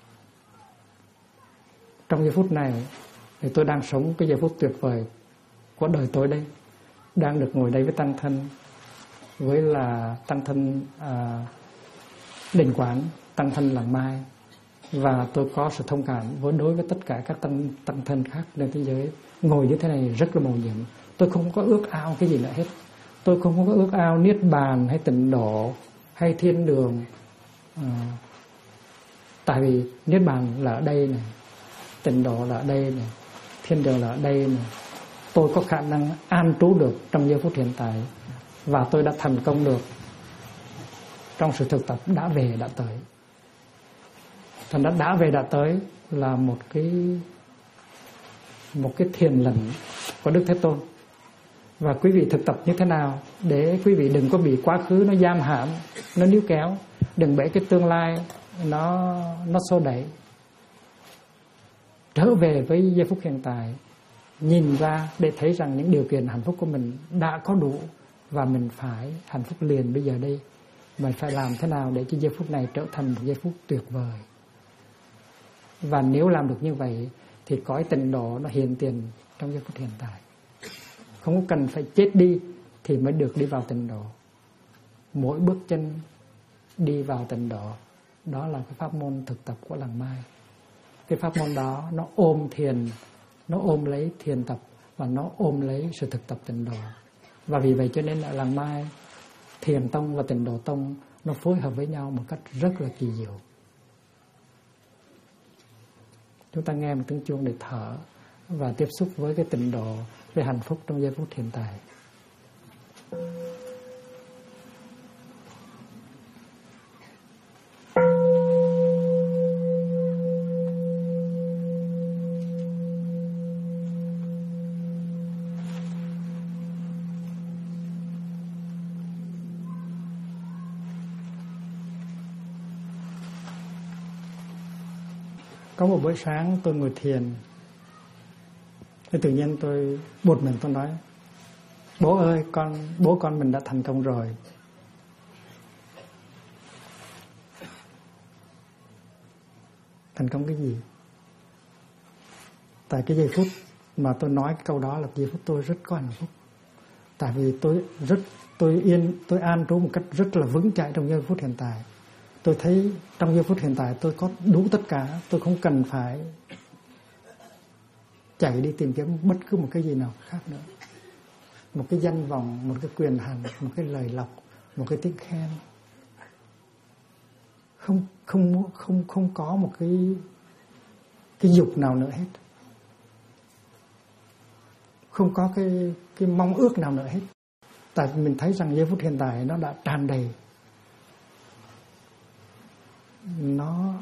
Trong giây phút này thì tôi đang sống cái giây phút tuyệt vời của đời tôi đây, đang được ngồi đây với tăng thân, với là tăng thân Đình Quán, tăng thân Làng Mai, và tôi có sự thông cảm đối với tất cả các tăng thân khác trên thế giới. Ngồi như thế này rất là mầu nhiệm. Tôi không có ước ao cái gì nữa hết. Tôi không có ước ao niết bàn hay tịnh độ hay thiên đường. Tại vì niết bàn là ở đây này, tịnh độ là ở đây này, thiên đường là ở đây này. Tôi có khả năng an trú được trong giây phút hiện tại, và tôi đã thành công được trong sự thực tập đã về đã tới. Thành đã về đã tới là một cái thiền lệnh của Đức Thế Tôn. Và quý vị thực tập như thế nào để quý vị đừng có bị quá khứ nó giam hãm, nó níu kéo, đừng để cái tương lai nó xô đẩy. Trở về với giây phút hiện tại, nhìn ra để thấy rằng những điều kiện hạnh phúc của mình đã có đủ, và mình phải hạnh phúc liền bây giờ đây. Mình phải làm thế nào để cho giây phút này trở thành một giây phút tuyệt vời. Và nếu làm được như vậy thì cõi tịnh độ nó hiện tiền trong giây phút hiện tại. Không có cần phải chết đi thì mới được đi vào tịnh độ. Mỗi bước chân đi vào tịnh độ, đó là cái pháp môn thực tập của Làng Mai. Cái pháp môn đó nó ôm thiền, nó ôm lấy thiền tập, và nó ôm lấy sự thực tập tịnh độ. Và vì vậy cho nên ở Làng Mai, Thiền Tông và Tịnh Độ Tông nó phối hợp với nhau một cách rất là kỳ diệu. Chúng ta nghe một tiếng chuông để thở và tiếp xúc với cái tịnh độ, với hạnh phúc trong giây phút hiện tại. Có một buổi sáng tôi ngồi thiền, thì tự nhiên tôi buột mình, tôi nói: bố ơi, bố con mình đã thành công rồi. Thành công cái gì? Tại cái giây phút mà tôi nói cái câu đó là giây phút tôi rất có hạnh phúc. Tại vì tôi an trú một cách rất là vững chãi trong giây phút hiện tại. Tôi thấy trong giây phút hiện tại tôi có đủ tất cả. Tôi không cần phải chạy đi tìm kiếm bất cứ một cái gì nào khác nữa. Một cái danh vọng, một cái quyền hành, một cái lời lọc, một cái tiếng khen. Không có một cái dục nào nữa hết. Không có cái mong ước nào nữa hết. Tại vì mình thấy rằng giây phút hiện tại nó đã tràn đầy. Nó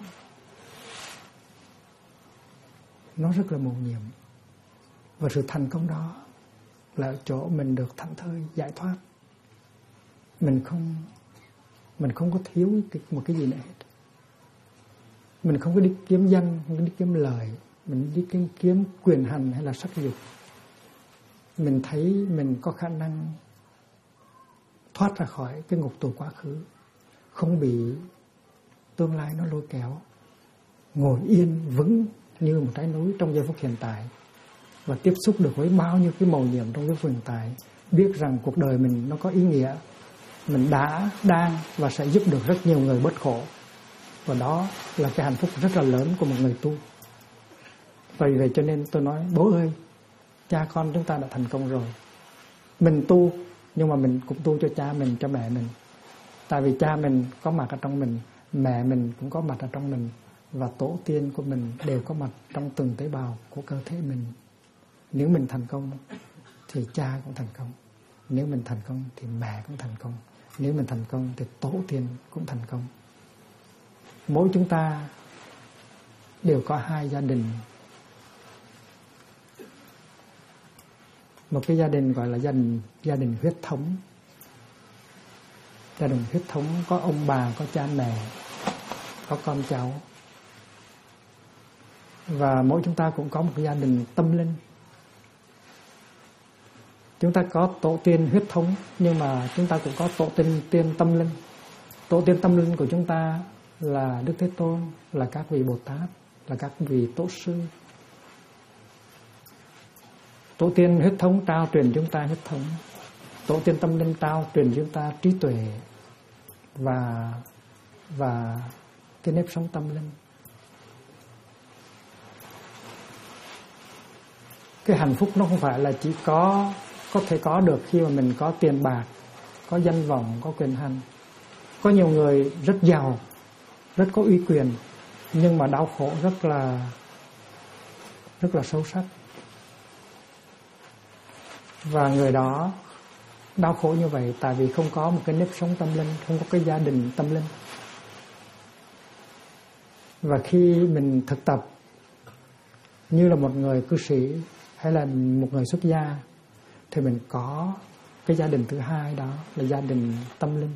rất là mầu nhiệm. Và sự thành công đó là ở chỗ mình được thảnh thơi, giải thoát. Mình không có thiếu một cái gì nữa hết. Mình không có đi kiếm danh, không có đi kiếm lời, mình đi kiếm quyền hành hay là sắc dục. Mình thấy mình có khả năng thoát ra khỏi cái ngục tù quá khứ, không bị tương lai nó lôi kéo, ngồi yên vững như một trái núi trong giây phút hiện tại, và tiếp xúc được với bao nhiêu cái mầu nhiệm trong giây phút hiện tại, biết rằng cuộc đời mình nó có ý nghĩa, mình đã, đang và sẽ giúp được rất nhiều người bớt khổ. Và đó là cái hạnh phúc rất là lớn của một người tu. Vì vậy cho nên tôi nói: bố ơi, cha con chúng ta đã thành công rồi. Mình tu, nhưng mà mình cũng tu cho cha mình, cho mẹ mình. Tại vì cha mình có mặt ở trong mình, mẹ mình cũng có mặt ở trong mình, và tổ tiên của mình đều có mặt trong từng tế bào của cơ thể mình. Nếu mình thành công thì cha cũng thành công. Nếu mình thành công thì mẹ cũng thành công. Nếu mình thành công thì tổ tiên cũng thành công. mỗi chúng ta đều có hai gia đình. Một cái gia đình gọi là gia đình huyết thống. Gia đình huyết thống có ông bà, có cha mẹ, có con cháu. Và mỗi chúng ta cũng có một gia đình tâm linh. Chúng ta có tổ tiên huyết thống, nhưng mà chúng ta cũng có tổ tiên tâm linh. Tổ tiên tâm linh của chúng ta là Đức Thế Tôn, là các vị Bồ Tát, là các vị tổ sư. Tổ tiên huyết thống trao truyền chúng ta huyết thống. Tổ tiên tâm linh trao truyền chúng ta trí tuệ và cái nếp sống tâm linh. Cái hạnh phúc nó không phải là chỉ có thể có được khi mà mình có tiền bạc, có danh vọng, có quyền hành. Có nhiều người rất giàu, rất có uy quyền, nhưng mà đau khổ rất là sâu sắc. Và người đó đau khổ như vậy tại vì không có một cái nếp sống tâm linh, không có cái gia đình tâm linh. Và khi mình thực tập như là một người cư sĩ hay là một người xuất gia, thì mình có cái gia đình thứ hai, đó là gia đình tâm linh.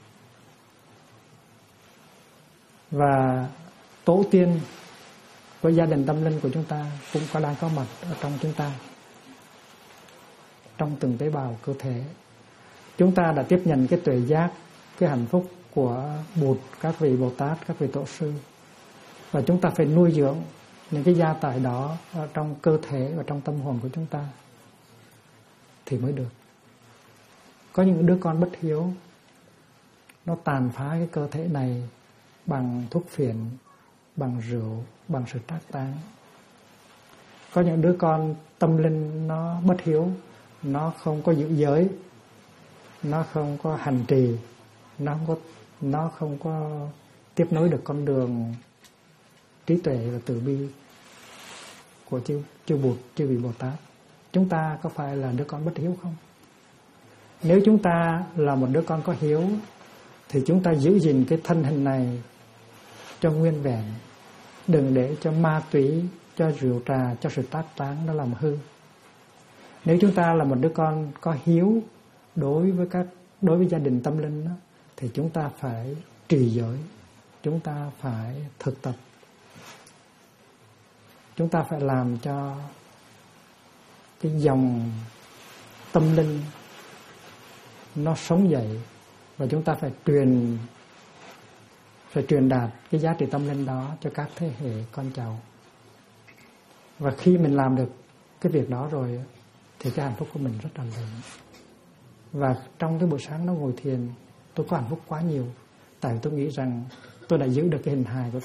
Và tổ tiên của gia đình tâm linh của chúng ta cũng đang có mặt ở trong chúng ta, trong từng tế bào cơ thể. Chúng ta đã tiếp nhận cái tuệ giác, cái hạnh phúc của Bụt, các vị Bồ Tát, các vị tổ sư. Và chúng ta phải nuôi dưỡng những cái gia tài đó ở trong cơ thể và trong tâm hồn của chúng ta thì mới được. Có những đứa con bất hiếu, nó tàn phá cái cơ thể này bằng thuốc phiện, bằng rượu, bằng sự trác táng. Có những đứa con tâm linh nó bất hiếu, nó không có giữ giới, nó không có hành trì, nó không có tiếp nối được con đường trí tuệ và từ bi của chư Bụt, chư vị Bồ Tát. Chúng ta có phải là đứa con bất hiếu không? Nếu chúng ta là một đứa con có hiếu thì chúng ta giữ gìn cái thân hình này cho nguyên vẹn, đừng để cho ma túy, cho rượu trà, cho sự trác táng nó làm hư. Nếu chúng ta là một đứa con có hiếu đối với gia đình tâm linh đó, thì chúng ta phải trì giới, chúng ta phải thực tập, chúng ta phải làm cho cái dòng tâm linh nó sống dậy, và chúng ta phải truyền đạt cái giá trị tâm linh đó cho các thế hệ con cháu. Và khi mình làm được cái việc đó rồi thì cái hạnh phúc của mình rất là lớn. Và trong cái buổi sáng đó ngồi thiền, tôi có hạnh phúc quá nhiều, tại vì tôi nghĩ rằng tôi đã giữ được cái hình hài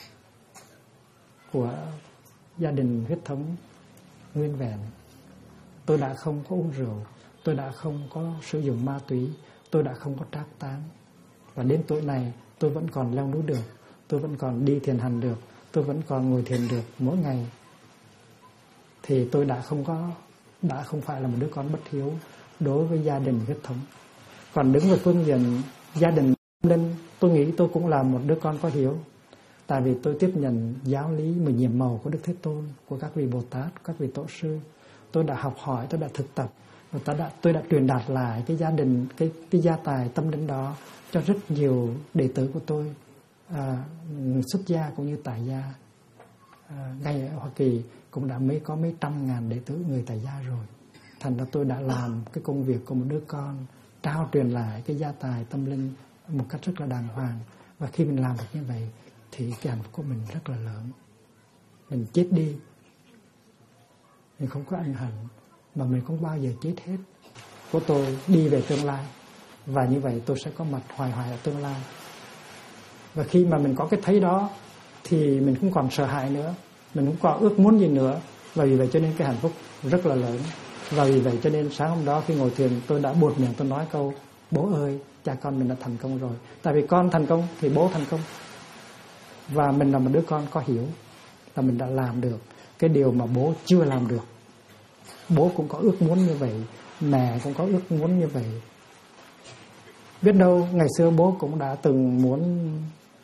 của gia đình huyết thống nguyên vẹn. Tôi đã không có uống rượu, tôi đã không có sử dụng ma túy, tôi đã không có trác táng. Và đến tuổi này tôi vẫn còn leo núi được, tôi vẫn còn đi thiền hành được, tôi vẫn còn ngồi thiền được mỗi ngày. Thì tôi đã không phải là một đứa con bất hiếu đối với gia đình huyết thống. Còn đứng về phương diện gia đình tâm linh, tôi nghĩ tôi cũng là một đứa con có hiếu. Tại vì tôi tiếp nhận giáo lý 10 nhiệm màu của Đức Thế Tôn, của các vị Bồ Tát, các vị tổ sư. Tôi đã học hỏi, tôi đã thực tập, và tôi đã truyền đạt lại cái gia đình, cái gia tài tâm linh đó cho rất nhiều đệ tử của tôi, xuất gia cũng như tại gia. Ngay ở Hoa Kỳ cũng đã có mấy trăm ngàn đệ tử người tại gia rồi. Thành ra tôi đã làm cái công việc của một đứa con, trao truyền lại cái gia tài tâm linh một cách rất là đàng hoàng. Và khi mình làm được như vậy thì cái hạnh phúc của mình rất là lớn. Mình chết đi, mình không có ân hận, mà mình không bao giờ chết hết. Của tôi đi về tương lai, và như vậy tôi sẽ có mặt hoài hoài ở tương lai. Và khi mà mình có cái thấy đó thì mình không còn sợ hãi nữa, mình không còn ước muốn gì nữa. Và vì vậy cho nên cái hạnh phúc rất là lớn. Và vì vậy cho nên sáng hôm đó khi ngồi thiền, tôi đã buột miệng tôi nói câu: bố ơi, cha con mình đã thành công rồi. Tại vì con thành công thì bố thành công. Và mình là một đứa con có hiểu là mình đã làm được cái điều mà bố chưa làm được. Bố cũng có ước muốn như vậy, mẹ cũng có ước muốn như vậy. Biết đâu ngày xưa bố cũng đã từng muốn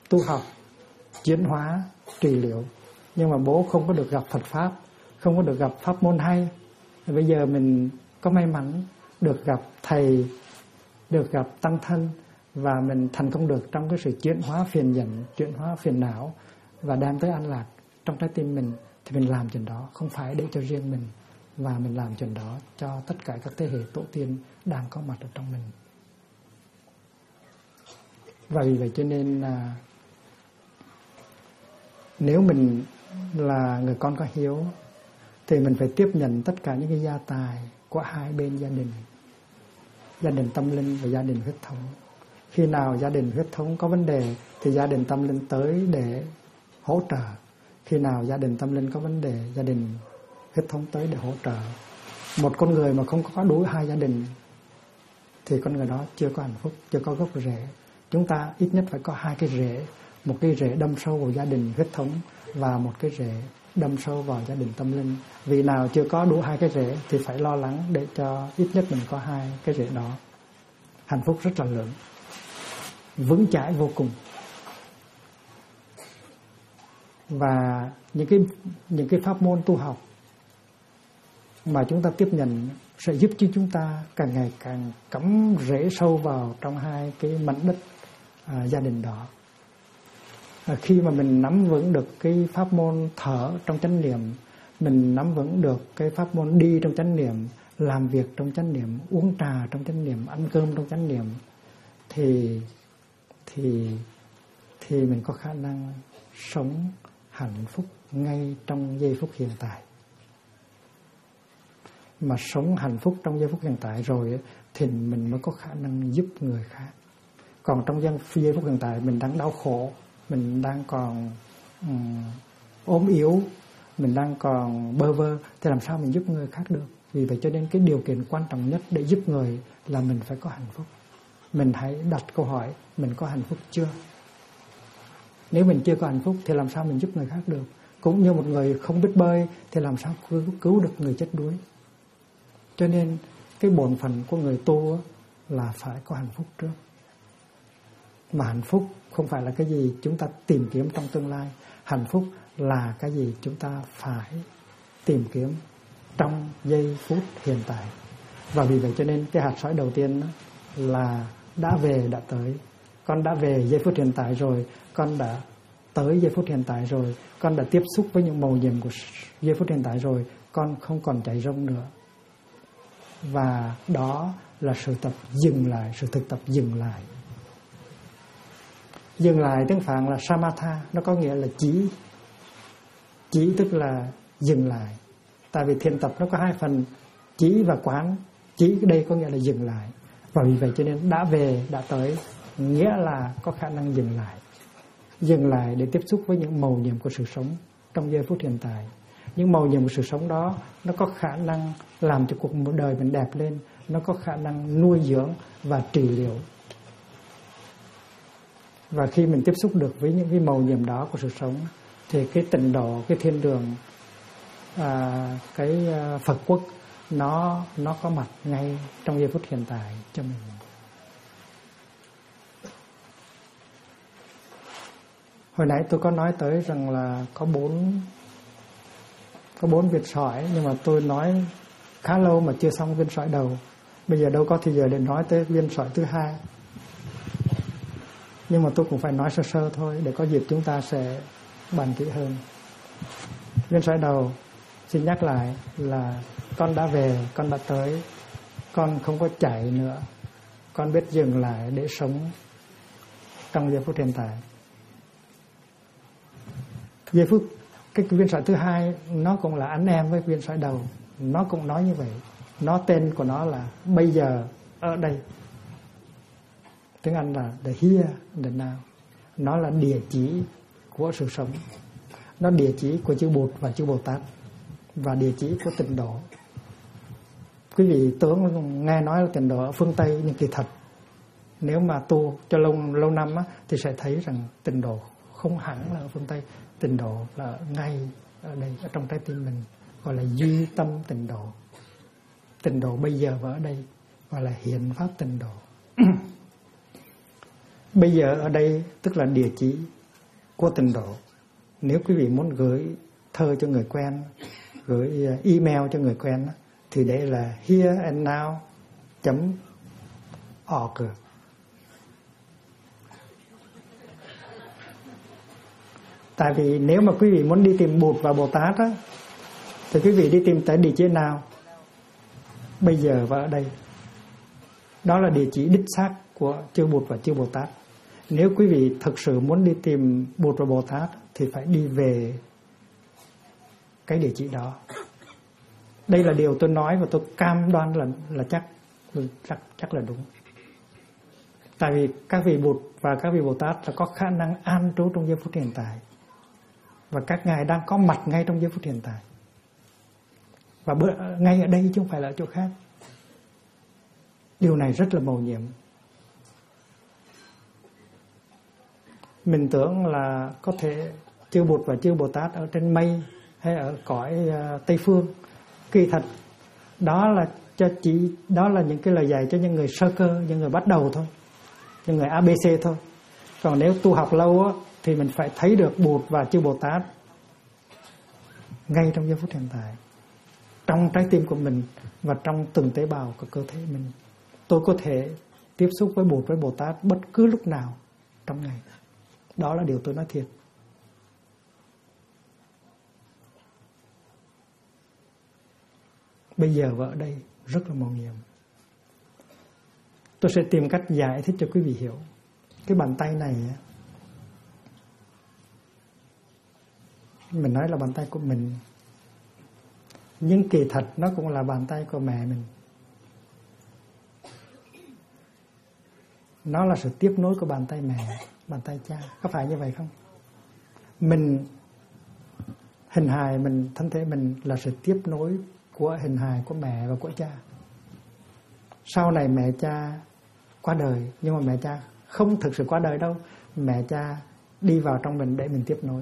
tu học, chuyển hóa, trị liệu. Nhưng mà bố không có được gặp Phật Pháp, không có được gặp pháp môn hay. Bây giờ mình có may mắn được gặp thầy, được gặp tăng thân, và mình thành công được trong cái sự chuyển hóa phiền giận, chuyển hóa phiền não và đem tới an lạc trong trái tim mình, thì mình làm chuyện đó không phải để cho riêng mình, và mình làm chuyện đó cho tất cả các thế hệ tổ tiên đang có mặt ở trong mình. Và vì vậy cho nên là nếu mình là người con có hiếu thì mình phải tiếp nhận tất cả những cái gia tài của hai bên gia đình, gia đình tâm linh và gia đình huyết thống. Khi nào gia đình huyết thống có vấn đề thì gia đình tâm linh tới để hỗ trợ. Khi nào gia đình tâm linh có vấn đề, gia đình huyết thống tới để hỗ trợ. Một con người mà không có đủ hai gia đình thì con người đó chưa có hạnh phúc, chưa có gốc rễ. Chúng ta ít nhất phải có hai cái rễ, một cái rễ đâm sâu vào gia đình huyết thống và một cái rễ đâm sâu vào gia đình tâm linh. Vì nào chưa có đủ hai cái rễ thì phải lo lắng để cho ít nhất mình có hai cái rễ đó. Hạnh phúc rất là lớn, vững chãi vô cùng. Và những cái pháp môn tu học mà chúng ta tiếp nhận sẽ giúp cho chúng ta càng ngày càng cắm rễ sâu vào trong hai cái mảnh đất gia đình đó. Khi mà mình nắm vững được cái pháp môn thở trong chánh niệm, mình nắm vững được cái pháp môn đi trong chánh niệm, làm việc trong chánh niệm, uống trà trong chánh niệm, ăn cơm trong chánh niệm, thì mình có khả năng sống hạnh phúc ngay trong giây phút hiện tại. Mà sống hạnh phúc trong giây phút hiện tại rồi thì mình mới có khả năng giúp người khác. Còn trong giây phút hiện tại mình đang đau khổ, mình đang còn ốm yếu, mình đang còn bơ vơ, thì làm sao mình giúp người khác được? Vì vậy cho nên cái điều kiện quan trọng nhất để giúp người là mình phải có hạnh phúc. Mình hãy đặt câu hỏi, mình có hạnh phúc chưa? Nếu mình chưa có hạnh phúc thì làm sao mình giúp người khác được? Cũng như một người không biết bơi thì làm sao cứu được người chết đuối? Cho nên cái bổn phận của người tu là phải có hạnh phúc trước. Mà hạnh phúc không phải là cái gì chúng ta tìm kiếm trong tương lai. Hạnh phúc là cái gì chúng ta phải tìm kiếm trong giây phút hiện tại. Và vì vậy cho nên cái hạt sỏi đầu tiên là đã về, đã tới. Con đã về giây phút hiện tại rồi, con đã tới giây phút hiện tại rồi, con đã tiếp xúc với những mầu nhiệm của giây phút hiện tại rồi, con không còn chạy rông nữa. Và đó là sự tập dừng lại, sự thực tập dừng lại. Dừng lại tiếng Phạn là samatha, nó có nghĩa là chỉ. Chỉ tức là dừng lại. Tại vì thiền tập nó có hai phần, chỉ và quán. Chỉ đây có nghĩa là dừng lại. Và vì vậy cho nên đã về, đã tới, nghĩa là có khả năng dừng lại. Dừng lại để tiếp xúc với những mầu nhiệm của sự sống trong giây phút hiện tại. Những mầu nhiệm của sự sống đó nó có khả năng làm cho cuộc đời mình đẹp lên, nó có khả năng nuôi dưỡng và trị liệu. Và khi mình tiếp xúc được với những cái mầu nhiệm đó của sự sống thì cái tịnh độ, cái thiên đường, cái Phật quốc nó có mặt ngay trong giây phút hiện tại cho mình. Hồi nãy tôi có nói tới rằng là có bốn viên sỏi, nhưng mà tôi nói khá lâu mà chưa xong viên sỏi đầu. Bây giờ đâu có thì giờ để nói tới viên sỏi thứ hai. Nhưng mà tôi cũng phải nói sơ sơ thôi, để có dịp chúng ta sẽ bàn kỹ hơn. Viên sỏi đầu, xin nhắc lại là con đã về, con đã tới, con không có chạy nữa, con biết dừng lại để sống trong giây phút hiện tại. Giây phút, cái viên sỏi thứ hai nó cũng là anh em với viên sỏi đầu, nó cũng nói như vậy. Nó tên của nó là bây giờ, ở đây. Tiếng Anh là the here, the now. Nó là địa chỉ của sự sống. Nó địa chỉ của chư Bụt và chư Bồ Tát, và địa chỉ của tịnh độ. Quý vị tưởng nghe nói là tịnh độ ở phương Tây, nhưng kỳ thật nếu mà tu cho lâu năm á, thì sẽ thấy rằng tịnh độ không hẳn là ở phương Tây. Tịnh độ là ngay ở đây, ở trong trái tim mình, gọi là duy tâm tịnh độ. Tịnh độ bây giờ và ở đây gọi là hiện pháp tịnh độ. Bây giờ ở đây tức là địa chỉ của Tịnh Độ. Nếu quý vị muốn gửi thơ cho người quen, gửi email cho người quen, thì để là hereandnow.org. Tại vì nếu mà quý vị muốn đi tìm Bụt và Bồ Tát á, thì quý vị đi tìm tới địa chỉ nào? Bây giờ và ở đây. Đó là địa chỉ đích xác của chư Bụt và chư Bồ Tát. Nếu quý vị thực sự muốn đi tìm Bụt và Bồ Tát thì phải đi về cái địa chỉ đó. Đây là điều tôi nói và tôi cam đoan là chắc là đúng. Tại vì các vị Bụt và các vị Bồ Tát là có khả năng an trú trong giây phút hiện tại. Và các ngài đang có mặt ngay trong giây phút hiện tại. Và ngay ở đây chứ không phải là ở chỗ khác. Điều này rất là mầu nhiệm. Mình tưởng là có thể chư Bụt và chư Bồ Tát ở trên mây hay ở cõi Tây Phương. Kỳ thật đó là những cái lời dạy cho những người sơ cơ, những người bắt đầu thôi, những người ABC thôi. Còn nếu tu học lâu á, thì mình phải thấy được Bụt và chư Bồ Tát ngay trong giây phút hiện tại, trong trái tim của mình và trong từng tế bào của cơ thể mình. Tôi có thể tiếp xúc với Bụt với Bồ Tát bất cứ lúc nào trong ngày. Đó là điều tôi nói thiệt. Bây giờ và ở đây rất là mầu nhiệm. Tôi sẽ tìm cách giải thích cho quý vị hiểu. Cái bàn tay này, mình nói là bàn tay của mình, nhưng kỳ thật nó cũng là bàn tay của mẹ mình. Nó là sự tiếp nối của bàn tay mẹ, bàn tay cha. Có phải như vậy không? Mình, hình hài mình, thân thể mình là sự tiếp nối của hình hài của mẹ và của cha. Sau này mẹ cha qua đời, nhưng mà mẹ cha không thực sự qua đời đâu. Mẹ cha đi vào trong mình để mình tiếp nối.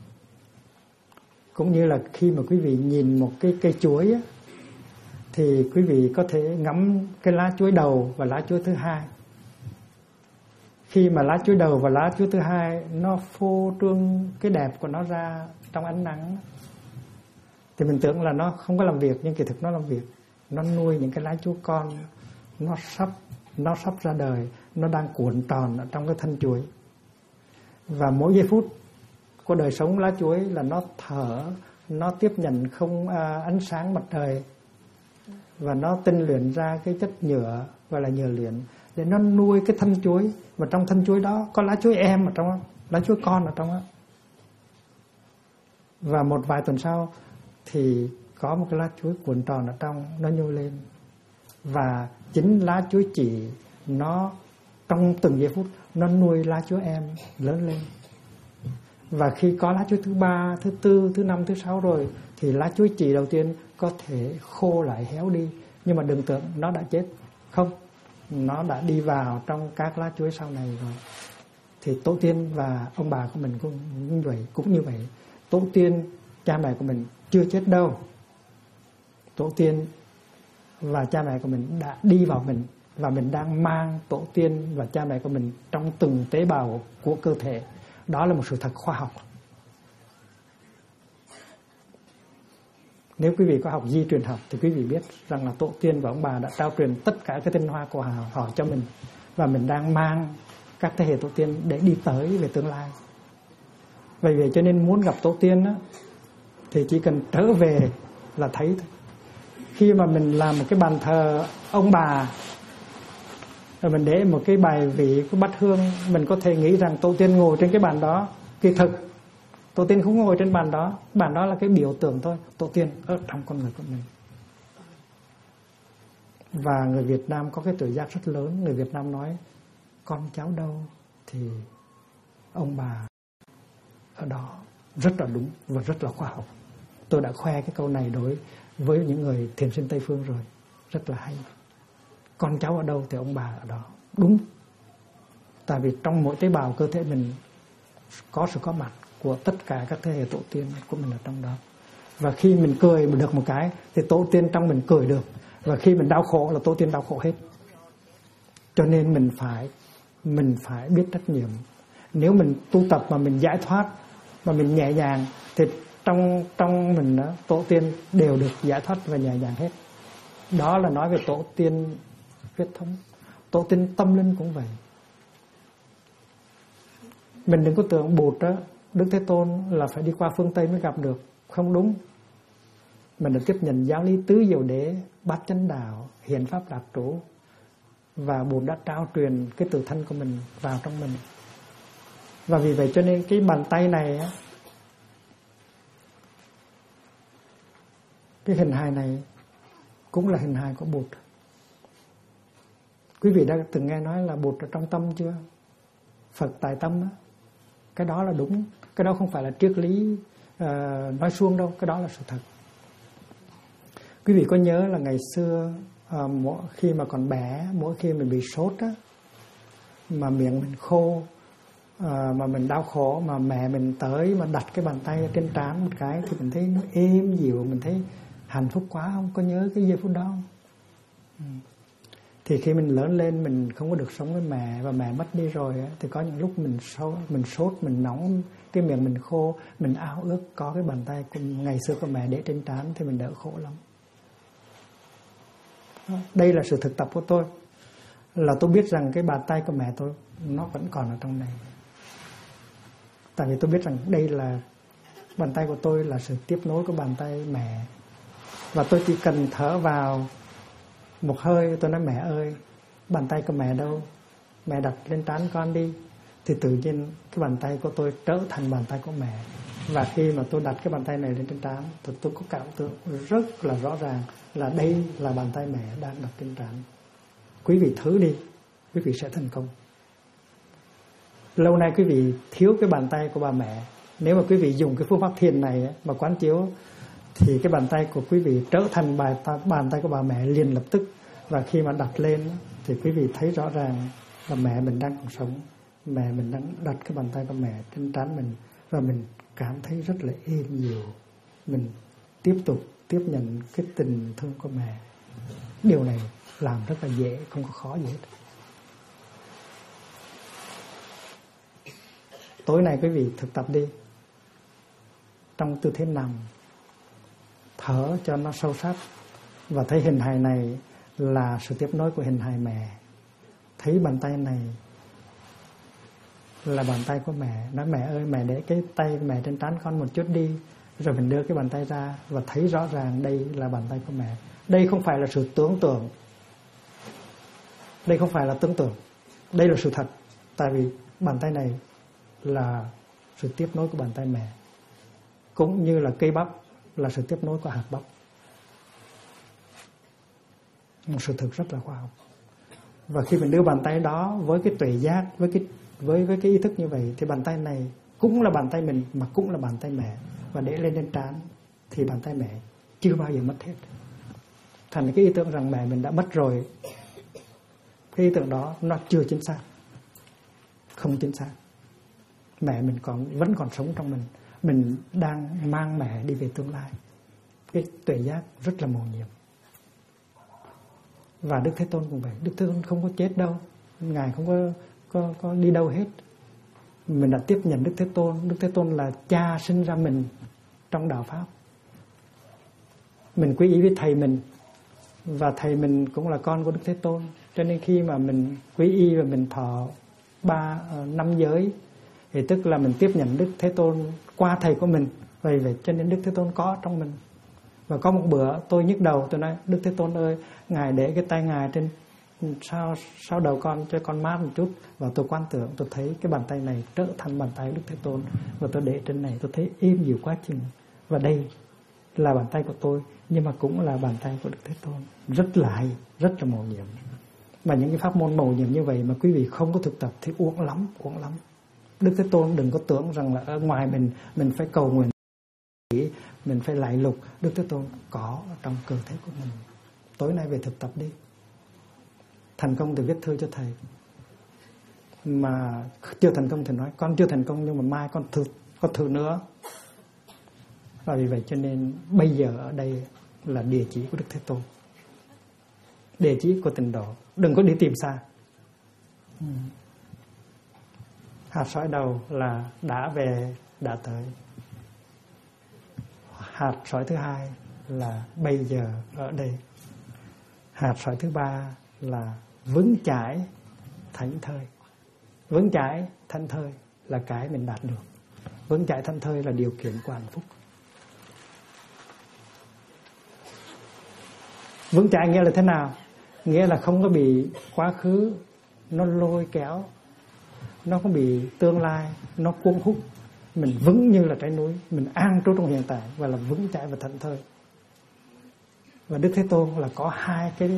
Cũng như là khi mà quý vị nhìn một cái cây chuối á, thì quý vị có thể ngắm cái lá chuối đầu và lá chuối thứ hai. Khi mà lá chuối đầu và lá chuối thứ hai nó phô trương cái đẹp của nó ra trong ánh nắng, thì mình tưởng là nó không có làm việc, nhưng kỳ thực nó làm việc. Nó nuôi những cái lá chuối con, nó sắp ra đời, nó đang cuộn tròn ở trong cái thân chuối. Và mỗi giây phút của đời sống lá chuối là nó thở, nó tiếp nhận không ánh sáng mặt trời, và nó tinh luyện ra cái chất nhựa gọi là nhựa luyện để nó nuôi cái thân chuối. Và trong thân chuối đó có lá chuối em ở trong đó, lá chuối con ở trong đó. Và một vài tuần sau thì có một cái lá chuối cuộn tròn ở trong, nó nhô lên. Và chính lá chuối chỉ nó trong từng giây phút nó nuôi lá chuối em lớn lên. Và khi có lá chuối thứ 3, thứ 4, thứ 5, thứ 6 rồi, thì lá chuối chỉ đầu tiên có thể khô lại, héo đi. Nhưng mà đừng tưởng nó đã chết. Không, nó đã đi vào trong các lá chuối sau này rồi. Thì tổ tiên và ông bà của mình cũng như vậy. Tổ tiên, cha mẹ của mình chưa chết đâu. Tổ tiên và cha mẹ của mình đã đi vào mình, và mình đang mang tổ tiên và cha mẹ của mình trong từng tế bào của cơ thể. Đó là một sự thật khoa học. Nếu quý vị có học di truyền học thì quý vị biết rằng là tổ tiên và ông bà đã trao truyền tất cả cái tinh hoa của họ cho mình, và mình đang mang các thế hệ tổ tiên để đi tới về tương lai. Vì vậy cho nên muốn gặp tổ tiên á, thì chỉ cần trở về là thấy thôi. Khi mà mình làm một cái bàn thờ ông bà, rồi mình để một cái bài vị của bát hương, mình có thể nghĩ rằng tổ tiên ngồi trên cái bàn đó. Kỳ thực tổ tiên không ngồi trên bàn đó. Bàn đó là cái biểu tượng thôi. Tổ tiên ở trong con người của mình. Và người Việt Nam có cái tự giác rất lớn. Người Việt Nam nói con cháu đâu thì ông bà ở đó. Rất là đúng và rất là khoa học. Tôi đã khoe cái câu này đối với những người thiền sinh Tây Phương rồi. Rất là hay. Con cháu ở đâu thì ông bà ở đó. Đúng. Tại vì trong mỗi tế bào cơ thể mình có sự có mặt của tất cả các thế hệ tổ tiên của mình ở trong đó. Và khi mình cười được một cái thì tổ tiên trong mình cười được. Và khi mình đau khổ là tổ tiên đau khổ hết. Cho nên mình phải mình phải biết trách nhiệm. Nếu mình tu tập mà mình giải thoát, mà mình nhẹ nhàng, thì trong mình đó, tổ tiên đều được giải thoát và nhẹ nhàng hết. Đó là nói về tổ tiên huyết thống. Tổ tiên tâm linh cũng vậy. Mình đừng có tưởng Bụt đó, Đức Thế Tôn là phải đi qua phương Tây mới gặp được. Không đúng. Mình đã tiếp nhận giáo lý tứ diệu đế, bát chánh đạo, hiền pháp lạc trú, và Bụt đã trao truyền cái tự thân của mình vào trong mình. Và vì vậy cho nên cái bàn tay này á, cái hình hài này cũng là hình hài của Bụt. Quý vị đã từng nghe nói là Bụt ở trong tâm chưa? Phật tại tâm á. Cái đó là đúng. Cái đó không phải là triết lý nói suông đâu. Cái đó là sự thật. Quý vị có nhớ là ngày xưa khi mà còn bé, mỗi khi mình bị sốt á, mà miệng mình khô, mà mình đau khổ, mà mẹ mình tới mà đặt cái bàn tay trên trán một cái thì mình thấy nó êm dịu, mình thấy hạnh phúc quá. Không có nhớ cái giây phút đó không? Thì khi mình lớn lên, mình không có được sống với mẹ và mẹ mất đi rồi thì có những lúc mình sốt, mình nóng, cái miệng mình khô, mình ao ước có cái bàn tay của ngày xưa của mẹ để trên trán thì mình đỡ khổ lắm. Đây là sự thực tập của tôi, là tôi biết rằng cái bàn tay của mẹ tôi nó vẫn còn ở trong này. Tại vì tôi biết rằng đây là bàn tay của tôi, là sự tiếp nối của bàn tay mẹ. Và tôi chỉ cần thở vào một hơi, tôi nói mẹ ơi, bàn tay của mẹ đâu? Mẹ đặt lên trán con đi. Thì tự nhiên cái bàn tay của tôi trở thành bàn tay của mẹ. Và khi mà tôi đặt cái bàn tay này lên trên trán thì tôi có cảm tưởng rất là rõ ràng là đây là bàn tay mẹ đang đặt trên trán. Quý vị thử đi, quý vị sẽ thành công. Lâu nay quý vị thiếu cái bàn tay của bà mẹ. Nếu mà quý vị dùng cái phương pháp thiền này mà quán chiếu thì cái bàn tay của quý vị trở thành bàn tay của bà mẹ liền lập tức. Và khi mà đặt lên thì quý vị thấy rõ ràng là mẹ mình đang còn sống. Mẹ mình đang đặt cái bàn tay của mẹ trên trán mình. Và mình cảm thấy rất là êm dịu. Mình tiếp tục tiếp nhận cái tình thương của mẹ. Điều này làm rất là dễ, không có khó gì hết. Tối nay quý vị thực tập đi. Trong tư thế nằm, thở cho nó sâu sắc. Và thấy hình hài này là sự tiếp nối của hình hài mẹ. Thấy bàn tay này là bàn tay của mẹ. Nói mẹ ơi, mẹ để cái tay mẹ trên trán con một chút đi. Rồi mình đưa cái bàn tay ra và thấy rõ ràng đây là bàn tay của mẹ. Đây không phải là sự tưởng tượng. Đây không phải là tưởng tượng. Đây là sự thật. Tại vì bàn tay này là sự tiếp nối của bàn tay mẹ. Cũng như là cây bắp là sự tiếp nối của hạt bắp. Một sự thực rất là khoa học. Và khi mình đưa bàn tay đó với cái tuệ giác, với cái ý thức như vậy, thì bàn tay này cũng là bàn tay mình mà cũng là bàn tay mẹ. Và để lên trên trán thì bàn tay mẹ chưa bao giờ mất hết. Thành cái ý tưởng rằng mẹ mình đã mất rồi, cái ý tưởng đó nó chưa chính xác. Không chính xác. Mẹ mình vẫn còn sống trong mình. Mình đang mang mẹ đi về tương lai. Cái tuệ giác rất là mầu nhiệm. Và Đức Thế Tôn cũng vậy. Đức Thế Tôn không có chết đâu. Ngài không có đi đâu hết. Mình đã tiếp nhận Đức Thế Tôn. Đức Thế Tôn là cha sinh ra mình trong đạo Pháp. Mình quy y với thầy mình. Và thầy mình cũng là con của Đức Thế Tôn. Cho nên khi mà mình quy y và mình thọ 5 giới thì tức là mình tiếp nhận Đức Thế Tôn qua thầy của mình. Vậy cho nên Đức Thế Tôn có trong mình. Và có một bữa tôi nhức đầu, tôi nói Đức Thế Tôn ơi, Ngài để cái tay Ngài trên sau đầu con cho con mát một chút. Và tôi quan tưởng, tôi thấy cái bàn tay này trở thành bàn tay Đức Thế Tôn. Và tôi để trên này, tôi thấy êm dịu quá chừng. Và đây là bàn tay của tôi, nhưng mà cũng là bàn tay của Đức Thế Tôn. Rất là hay, rất là mầu nhiệm. Mà những cái pháp môn mầu nhiệm như vậy mà quý vị không có thực tập thì uổng lắm. Đức Thế Tôn đừng có tưởng rằng là ở ngoài mình phải cầu nguyện, mình phải lại lục. Đức Thế Tôn có trong cơ thể của mình. Tối nay về thực tập đi. Thành công thì viết thư cho thầy. Mà chưa thành công thì nói con chưa thành công, nhưng mà mai con thử nữa. Và vì vậy cho nên bây giờ ở đây là địa chỉ của Đức Thế Tôn, địa chỉ của tịnh độ. Đừng có đi tìm xa. Hạt sỏi đầu là đã về, đã tới. Hạt sỏi thứ hai là bây giờ ở đây. Hạt sỏi thứ ba là vững chãi thảnh thơi. Vững chãi thảnh thơi là cái mình đạt được. Vững chãi thảnh thơi là điều kiện của hạnh phúc. Vững chãi nghĩa là thế nào? Nghĩa là không có bị quá khứ nó lôi kéo, nó không bị tương lai nó cuốn hút. Mình vững như là trái núi, mình an trú trong hiện tại và là vững chãi và thảnh thơi. Và Đức Thế Tôn là có hai cái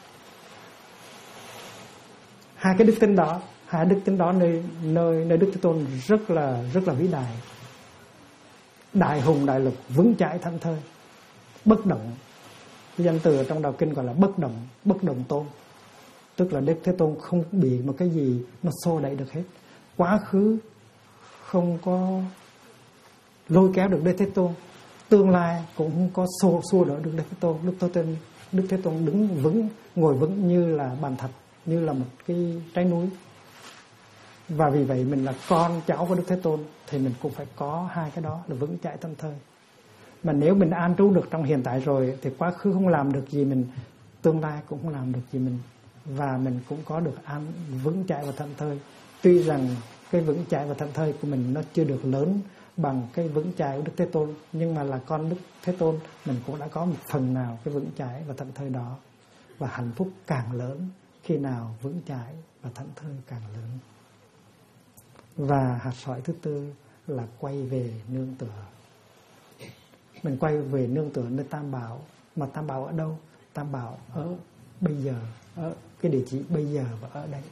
đức tính đó. Hai đức tính đó nơi Đức Thế Tôn rất là vĩ đại. Đại hùng đại lực, vững chãi thảnh thơi, bất động. Cái danh từ trong đạo kinh gọi là bất động tôn. Tức là Đức Thế Tôn không bị một cái gì nó xô đẩy được hết. Quá khứ không có lôi kéo được Đức Thế Tôn, tương lai cũng không có xô đỡ được Đức Thế Tôn. Đức Thế Tôn đứng vững, ngồi vững như là bàn thạch, như là một cái trái núi. Và vì vậy mình là con cháu của Đức Thế Tôn thì mình cũng phải có hai cái đó là vững chãi thảnh thơi. Mà nếu mình an trú được trong hiện tại rồi thì quá khứ không làm được gì mình, tương lai cũng không làm được gì mình, và mình cũng có được vững chãi và thảnh thơi. Tuy rằng cái vững chãi và thảnh thơi của mình nó chưa được lớn bằng cái vững chãi của Đức Thế Tôn, nhưng mà là con Đức Thế Tôn mình cũng đã có một phần nào cái vững chãi và thảnh thơi đó. Và hạnh phúc càng lớn khi nào vững chãi và thảnh thơi càng lớn. Và hạt sỏi thứ tư là quay về nương tựa. Mình quay về nương tựa nơi Tam Bảo. Mà Tam Bảo ở đâu? Tam Bảo ở bây giờ, ở cái địa chỉ bây giờ và ở đây.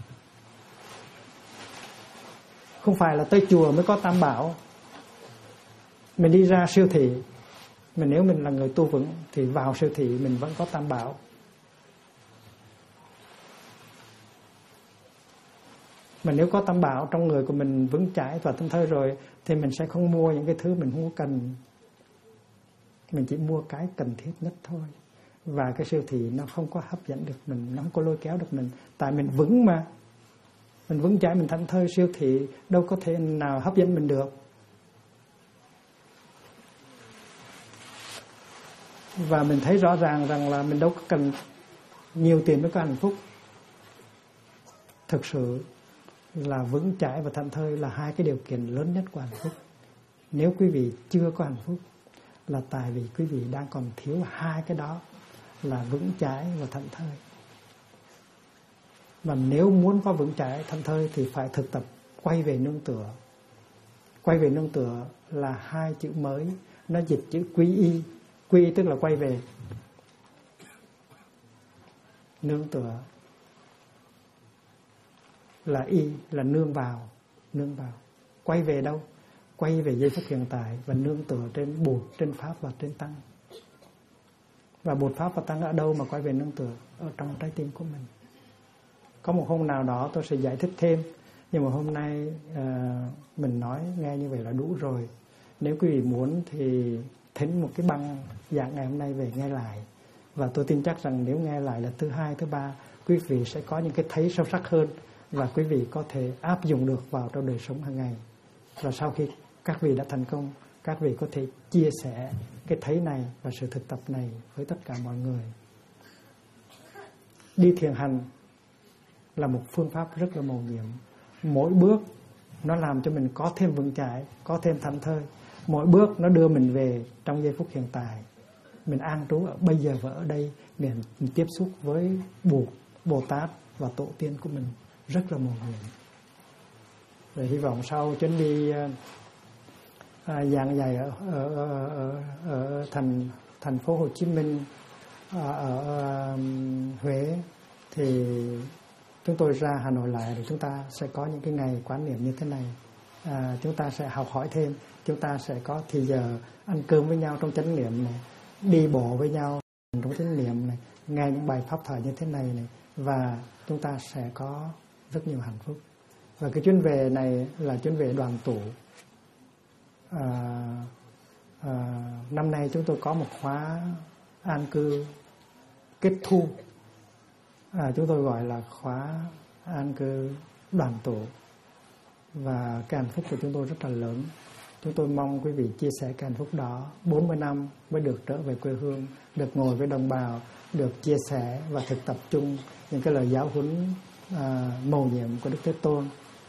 Không phải là tới chùa mới có Tam Bảo. Mình đi ra siêu thị, nếu mình là người tu vững thì vào siêu thị mình vẫn có Tam Bảo. Mà nếu có Tam Bảo trong người của mình vững chãi và thảnh thơi rồi thì mình sẽ không mua những cái thứ mình không có cần. Mình chỉ mua cái cần thiết nhất thôi. Và cái siêu thị nó không có hấp dẫn được mình, nó không có lôi kéo được mình. Tại mình vững mà. Mình vững chãi, mình thảnh thơi, siêu thị đâu có thể nào hấp dẫn mình được. Và mình thấy rõ ràng rằng là mình đâu có cần nhiều tiền mới có hạnh phúc. Thực sự là vững chãi và thảnh thơi là hai cái điều kiện lớn nhất của hạnh phúc. Nếu quý vị chưa có hạnh phúc là tại vì quý vị đang còn thiếu hai cái đó là vững chãi và thảnh thơi. Và nếu muốn có vững chãi thảnh thơi thì phải thực tập quay về nương tựa. Quay về nương tựa là hai chữ mới, nó dịch chữ quy y. Quy y tức là quay về. Nương tựa là y, là nương vào. Quay về đâu? Quay về giây phút hiện tại và nương tựa trên Bụt, trên Pháp và trên Tăng. Và Bụt, Pháp và Tăng ở đâu mà quay về nương tựa? Ở trong trái tim của mình. Có một hôm nào đó tôi sẽ giải thích thêm, nhưng mà hôm nay mình nói nghe như vậy là đủ rồi. Nếu quý vị muốn thì thỉnh một cái băng giảng ngày hôm nay về nghe lại. Và tôi tin chắc rằng nếu nghe lại là thứ hai, thứ ba, quý vị sẽ có những cái thấy sâu sắc hơn và quý vị có thể áp dụng được vào trong đời sống hàng ngày. Và sau khi các vị đã thành công, các vị có thể chia sẻ cái thấy này và sự thực tập này với tất cả mọi người. Đi thiền hành là một phương pháp rất là mầu nhiệm. Mỗi bước nó làm cho mình có thêm vững chãi, có thêm thảnh thơi. Mỗi bước nó đưa mình về trong giây phút hiện tại. Mình an trú ở bây giờ và ở đây. Mình tiếp xúc với Bụt, Bồ Tát và Tổ tiên của mình rất là mầu nhiệm. Và hy vọng sau chuyến đi giảng dạy ở thành phố Hồ Chí Minh, ở Huế, thì chúng tôi ra Hà Nội lại, thì chúng ta sẽ có những cái ngày quán niệm như thế này. Chúng ta sẽ học hỏi thêm, chúng ta sẽ có thì giờ ăn cơm với nhau trong chánh niệm này, đi bộ với nhau trong chánh niệm này, nghe những bài pháp thoại như thế này này, và chúng ta sẽ có rất nhiều hạnh phúc. Và cái chuyến về này là chuyến về đoàn tụ. Năm nay chúng tôi có một khóa an cư kết thu, chúng tôi gọi là khóa an cư đoàn tụ. và cái hạnh phúc của chúng tôi rất là lớn. Chúng tôi mong quý vị chia sẻ cái hạnh phúc đó. 40 năm mới được trở về quê hương, được ngồi với đồng bào, được chia sẻ và thực tập chung những cái lời giáo huấn mầu nhiệm của Đức Thế Tôn.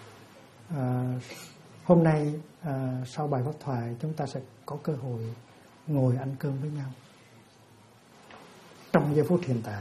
Hôm nay sau bài pháp thoại chúng ta sẽ có cơ hội ngồi ăn cơm với nhau trong giây phút hiện tại.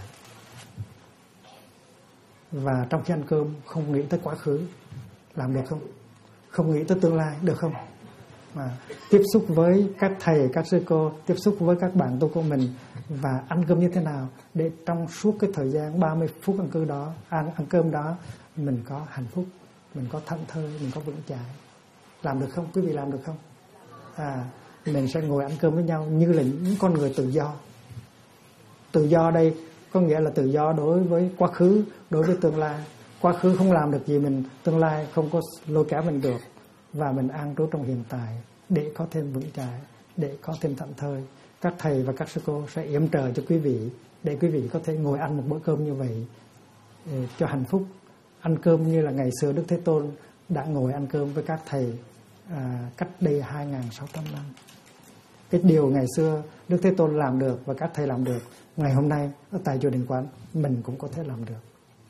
Và trong khi ăn cơm không nghĩ tới quá khứ, làm được không? Không nghĩ tới tương lai, được không? Mà tiếp xúc với các thầy, các sư cô, tiếp xúc với các bạn tu của mình và ăn cơm như thế nào để trong suốt cái thời gian 30 phút ăn cơm đó mình có hạnh phúc, mình có thảnh thơi, mình có vững chãi. Làm được không? Quý vị làm được không? Mình sẽ ngồi ăn cơm với nhau như là những con người tự do. Tự do đây có nghĩa là tự do đối với quá khứ, đối với tương lai. Quá khứ không làm được gì mình, tương lai không có lôi kéo mình được. Và mình an trú trong hiện tại để có thêm vững chãi, để có thêm thảnh thơi. Các thầy và các sư cô sẽ yểm trợ cho quý vị để quý vị có thể ngồi ăn một bữa cơm như vậy cho hạnh phúc. Ăn cơm như là ngày xưa Đức Thế Tôn đã ngồi ăn cơm với các thầy cách đây 2.600 năm. Cái điều ngày xưa Đức Thế Tôn làm được và các thầy làm được, ngày hôm nay ở tại chùa Đình Quán mình cũng có thể làm được.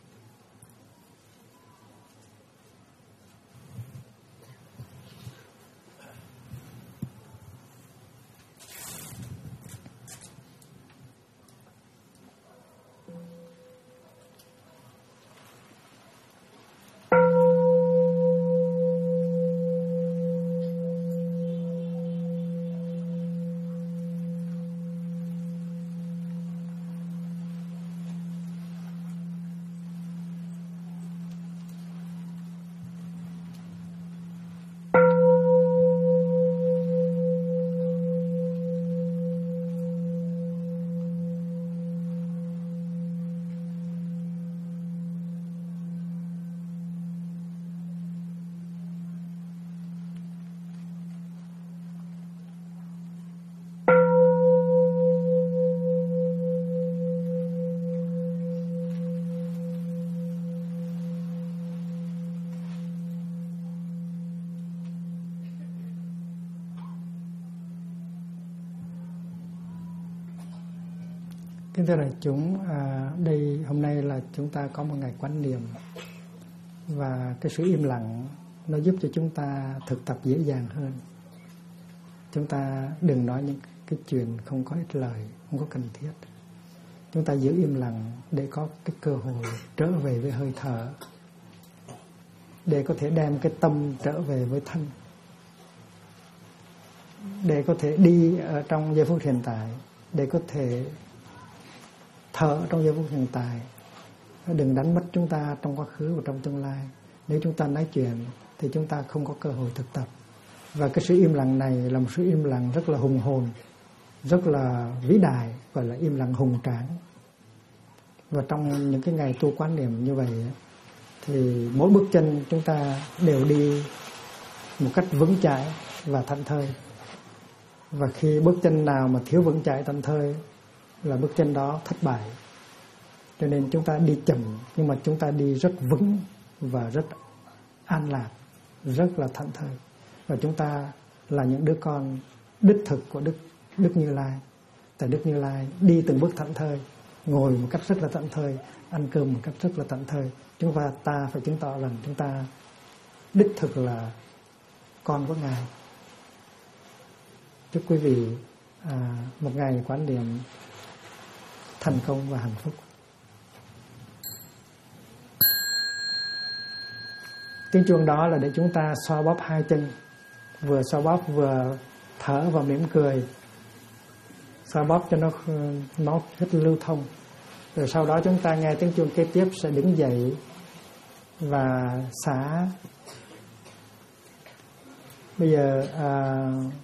Kính thưa đại chúng, đây hôm nay là chúng ta có một ngày quán niệm và cái sự im lặng nó giúp cho chúng ta thực tập dễ dàng hơn. Chúng ta đừng nói những cái chuyện không có ích lợi, không có cần thiết. Chúng ta giữ im lặng để có cái cơ hội trở về với hơi thở, để có thể đem cái tâm trở về với thân, để có thể đi ở trong giây phút hiện tại, để có thể thở trong giây phút hiện tại. Đừng đánh mất chúng ta trong quá khứ và trong tương lai. Nếu chúng ta nói chuyện thì chúng ta không có cơ hội thực tập. Và cái sự im lặng này là một sự im lặng rất là hùng hồn, rất là vĩ đại, gọi là im lặng hùng tráng. Và trong những cái ngày tu quán niệm như vậy thì mỗi bước chân chúng ta đều đi một cách vững chãi và thảnh thơi. Và khi bước chân nào mà thiếu vững chãi thảnh thơi là bước chân đó thất bại. Cho nên chúng ta đi chậm nhưng mà chúng ta đi rất vững và rất an lạc, rất là thảnh thơi. Và chúng ta là những đứa con đích thực của Đức Như Lai. Tại Đức Như Lai đi từng bước thảnh thơi, ngồi một cách rất là thảnh thơi, ăn cơm một cách rất là thảnh thơi. Chúng ta phải chứng tỏ rằng chúng ta đích thực là con của Ngài. Chúc quý vị một ngày quán niệm thành công và hạnh phúc. Tiếng chuông đó là để chúng ta xoa bóp hai chân, vừa xoa bóp vừa thở và mỉm cười, xoa bóp cho nó hết lưu thông. Rồi sau đó chúng ta nghe tiếng chuông kế tiếp sẽ đứng dậy và xả. Bây giờ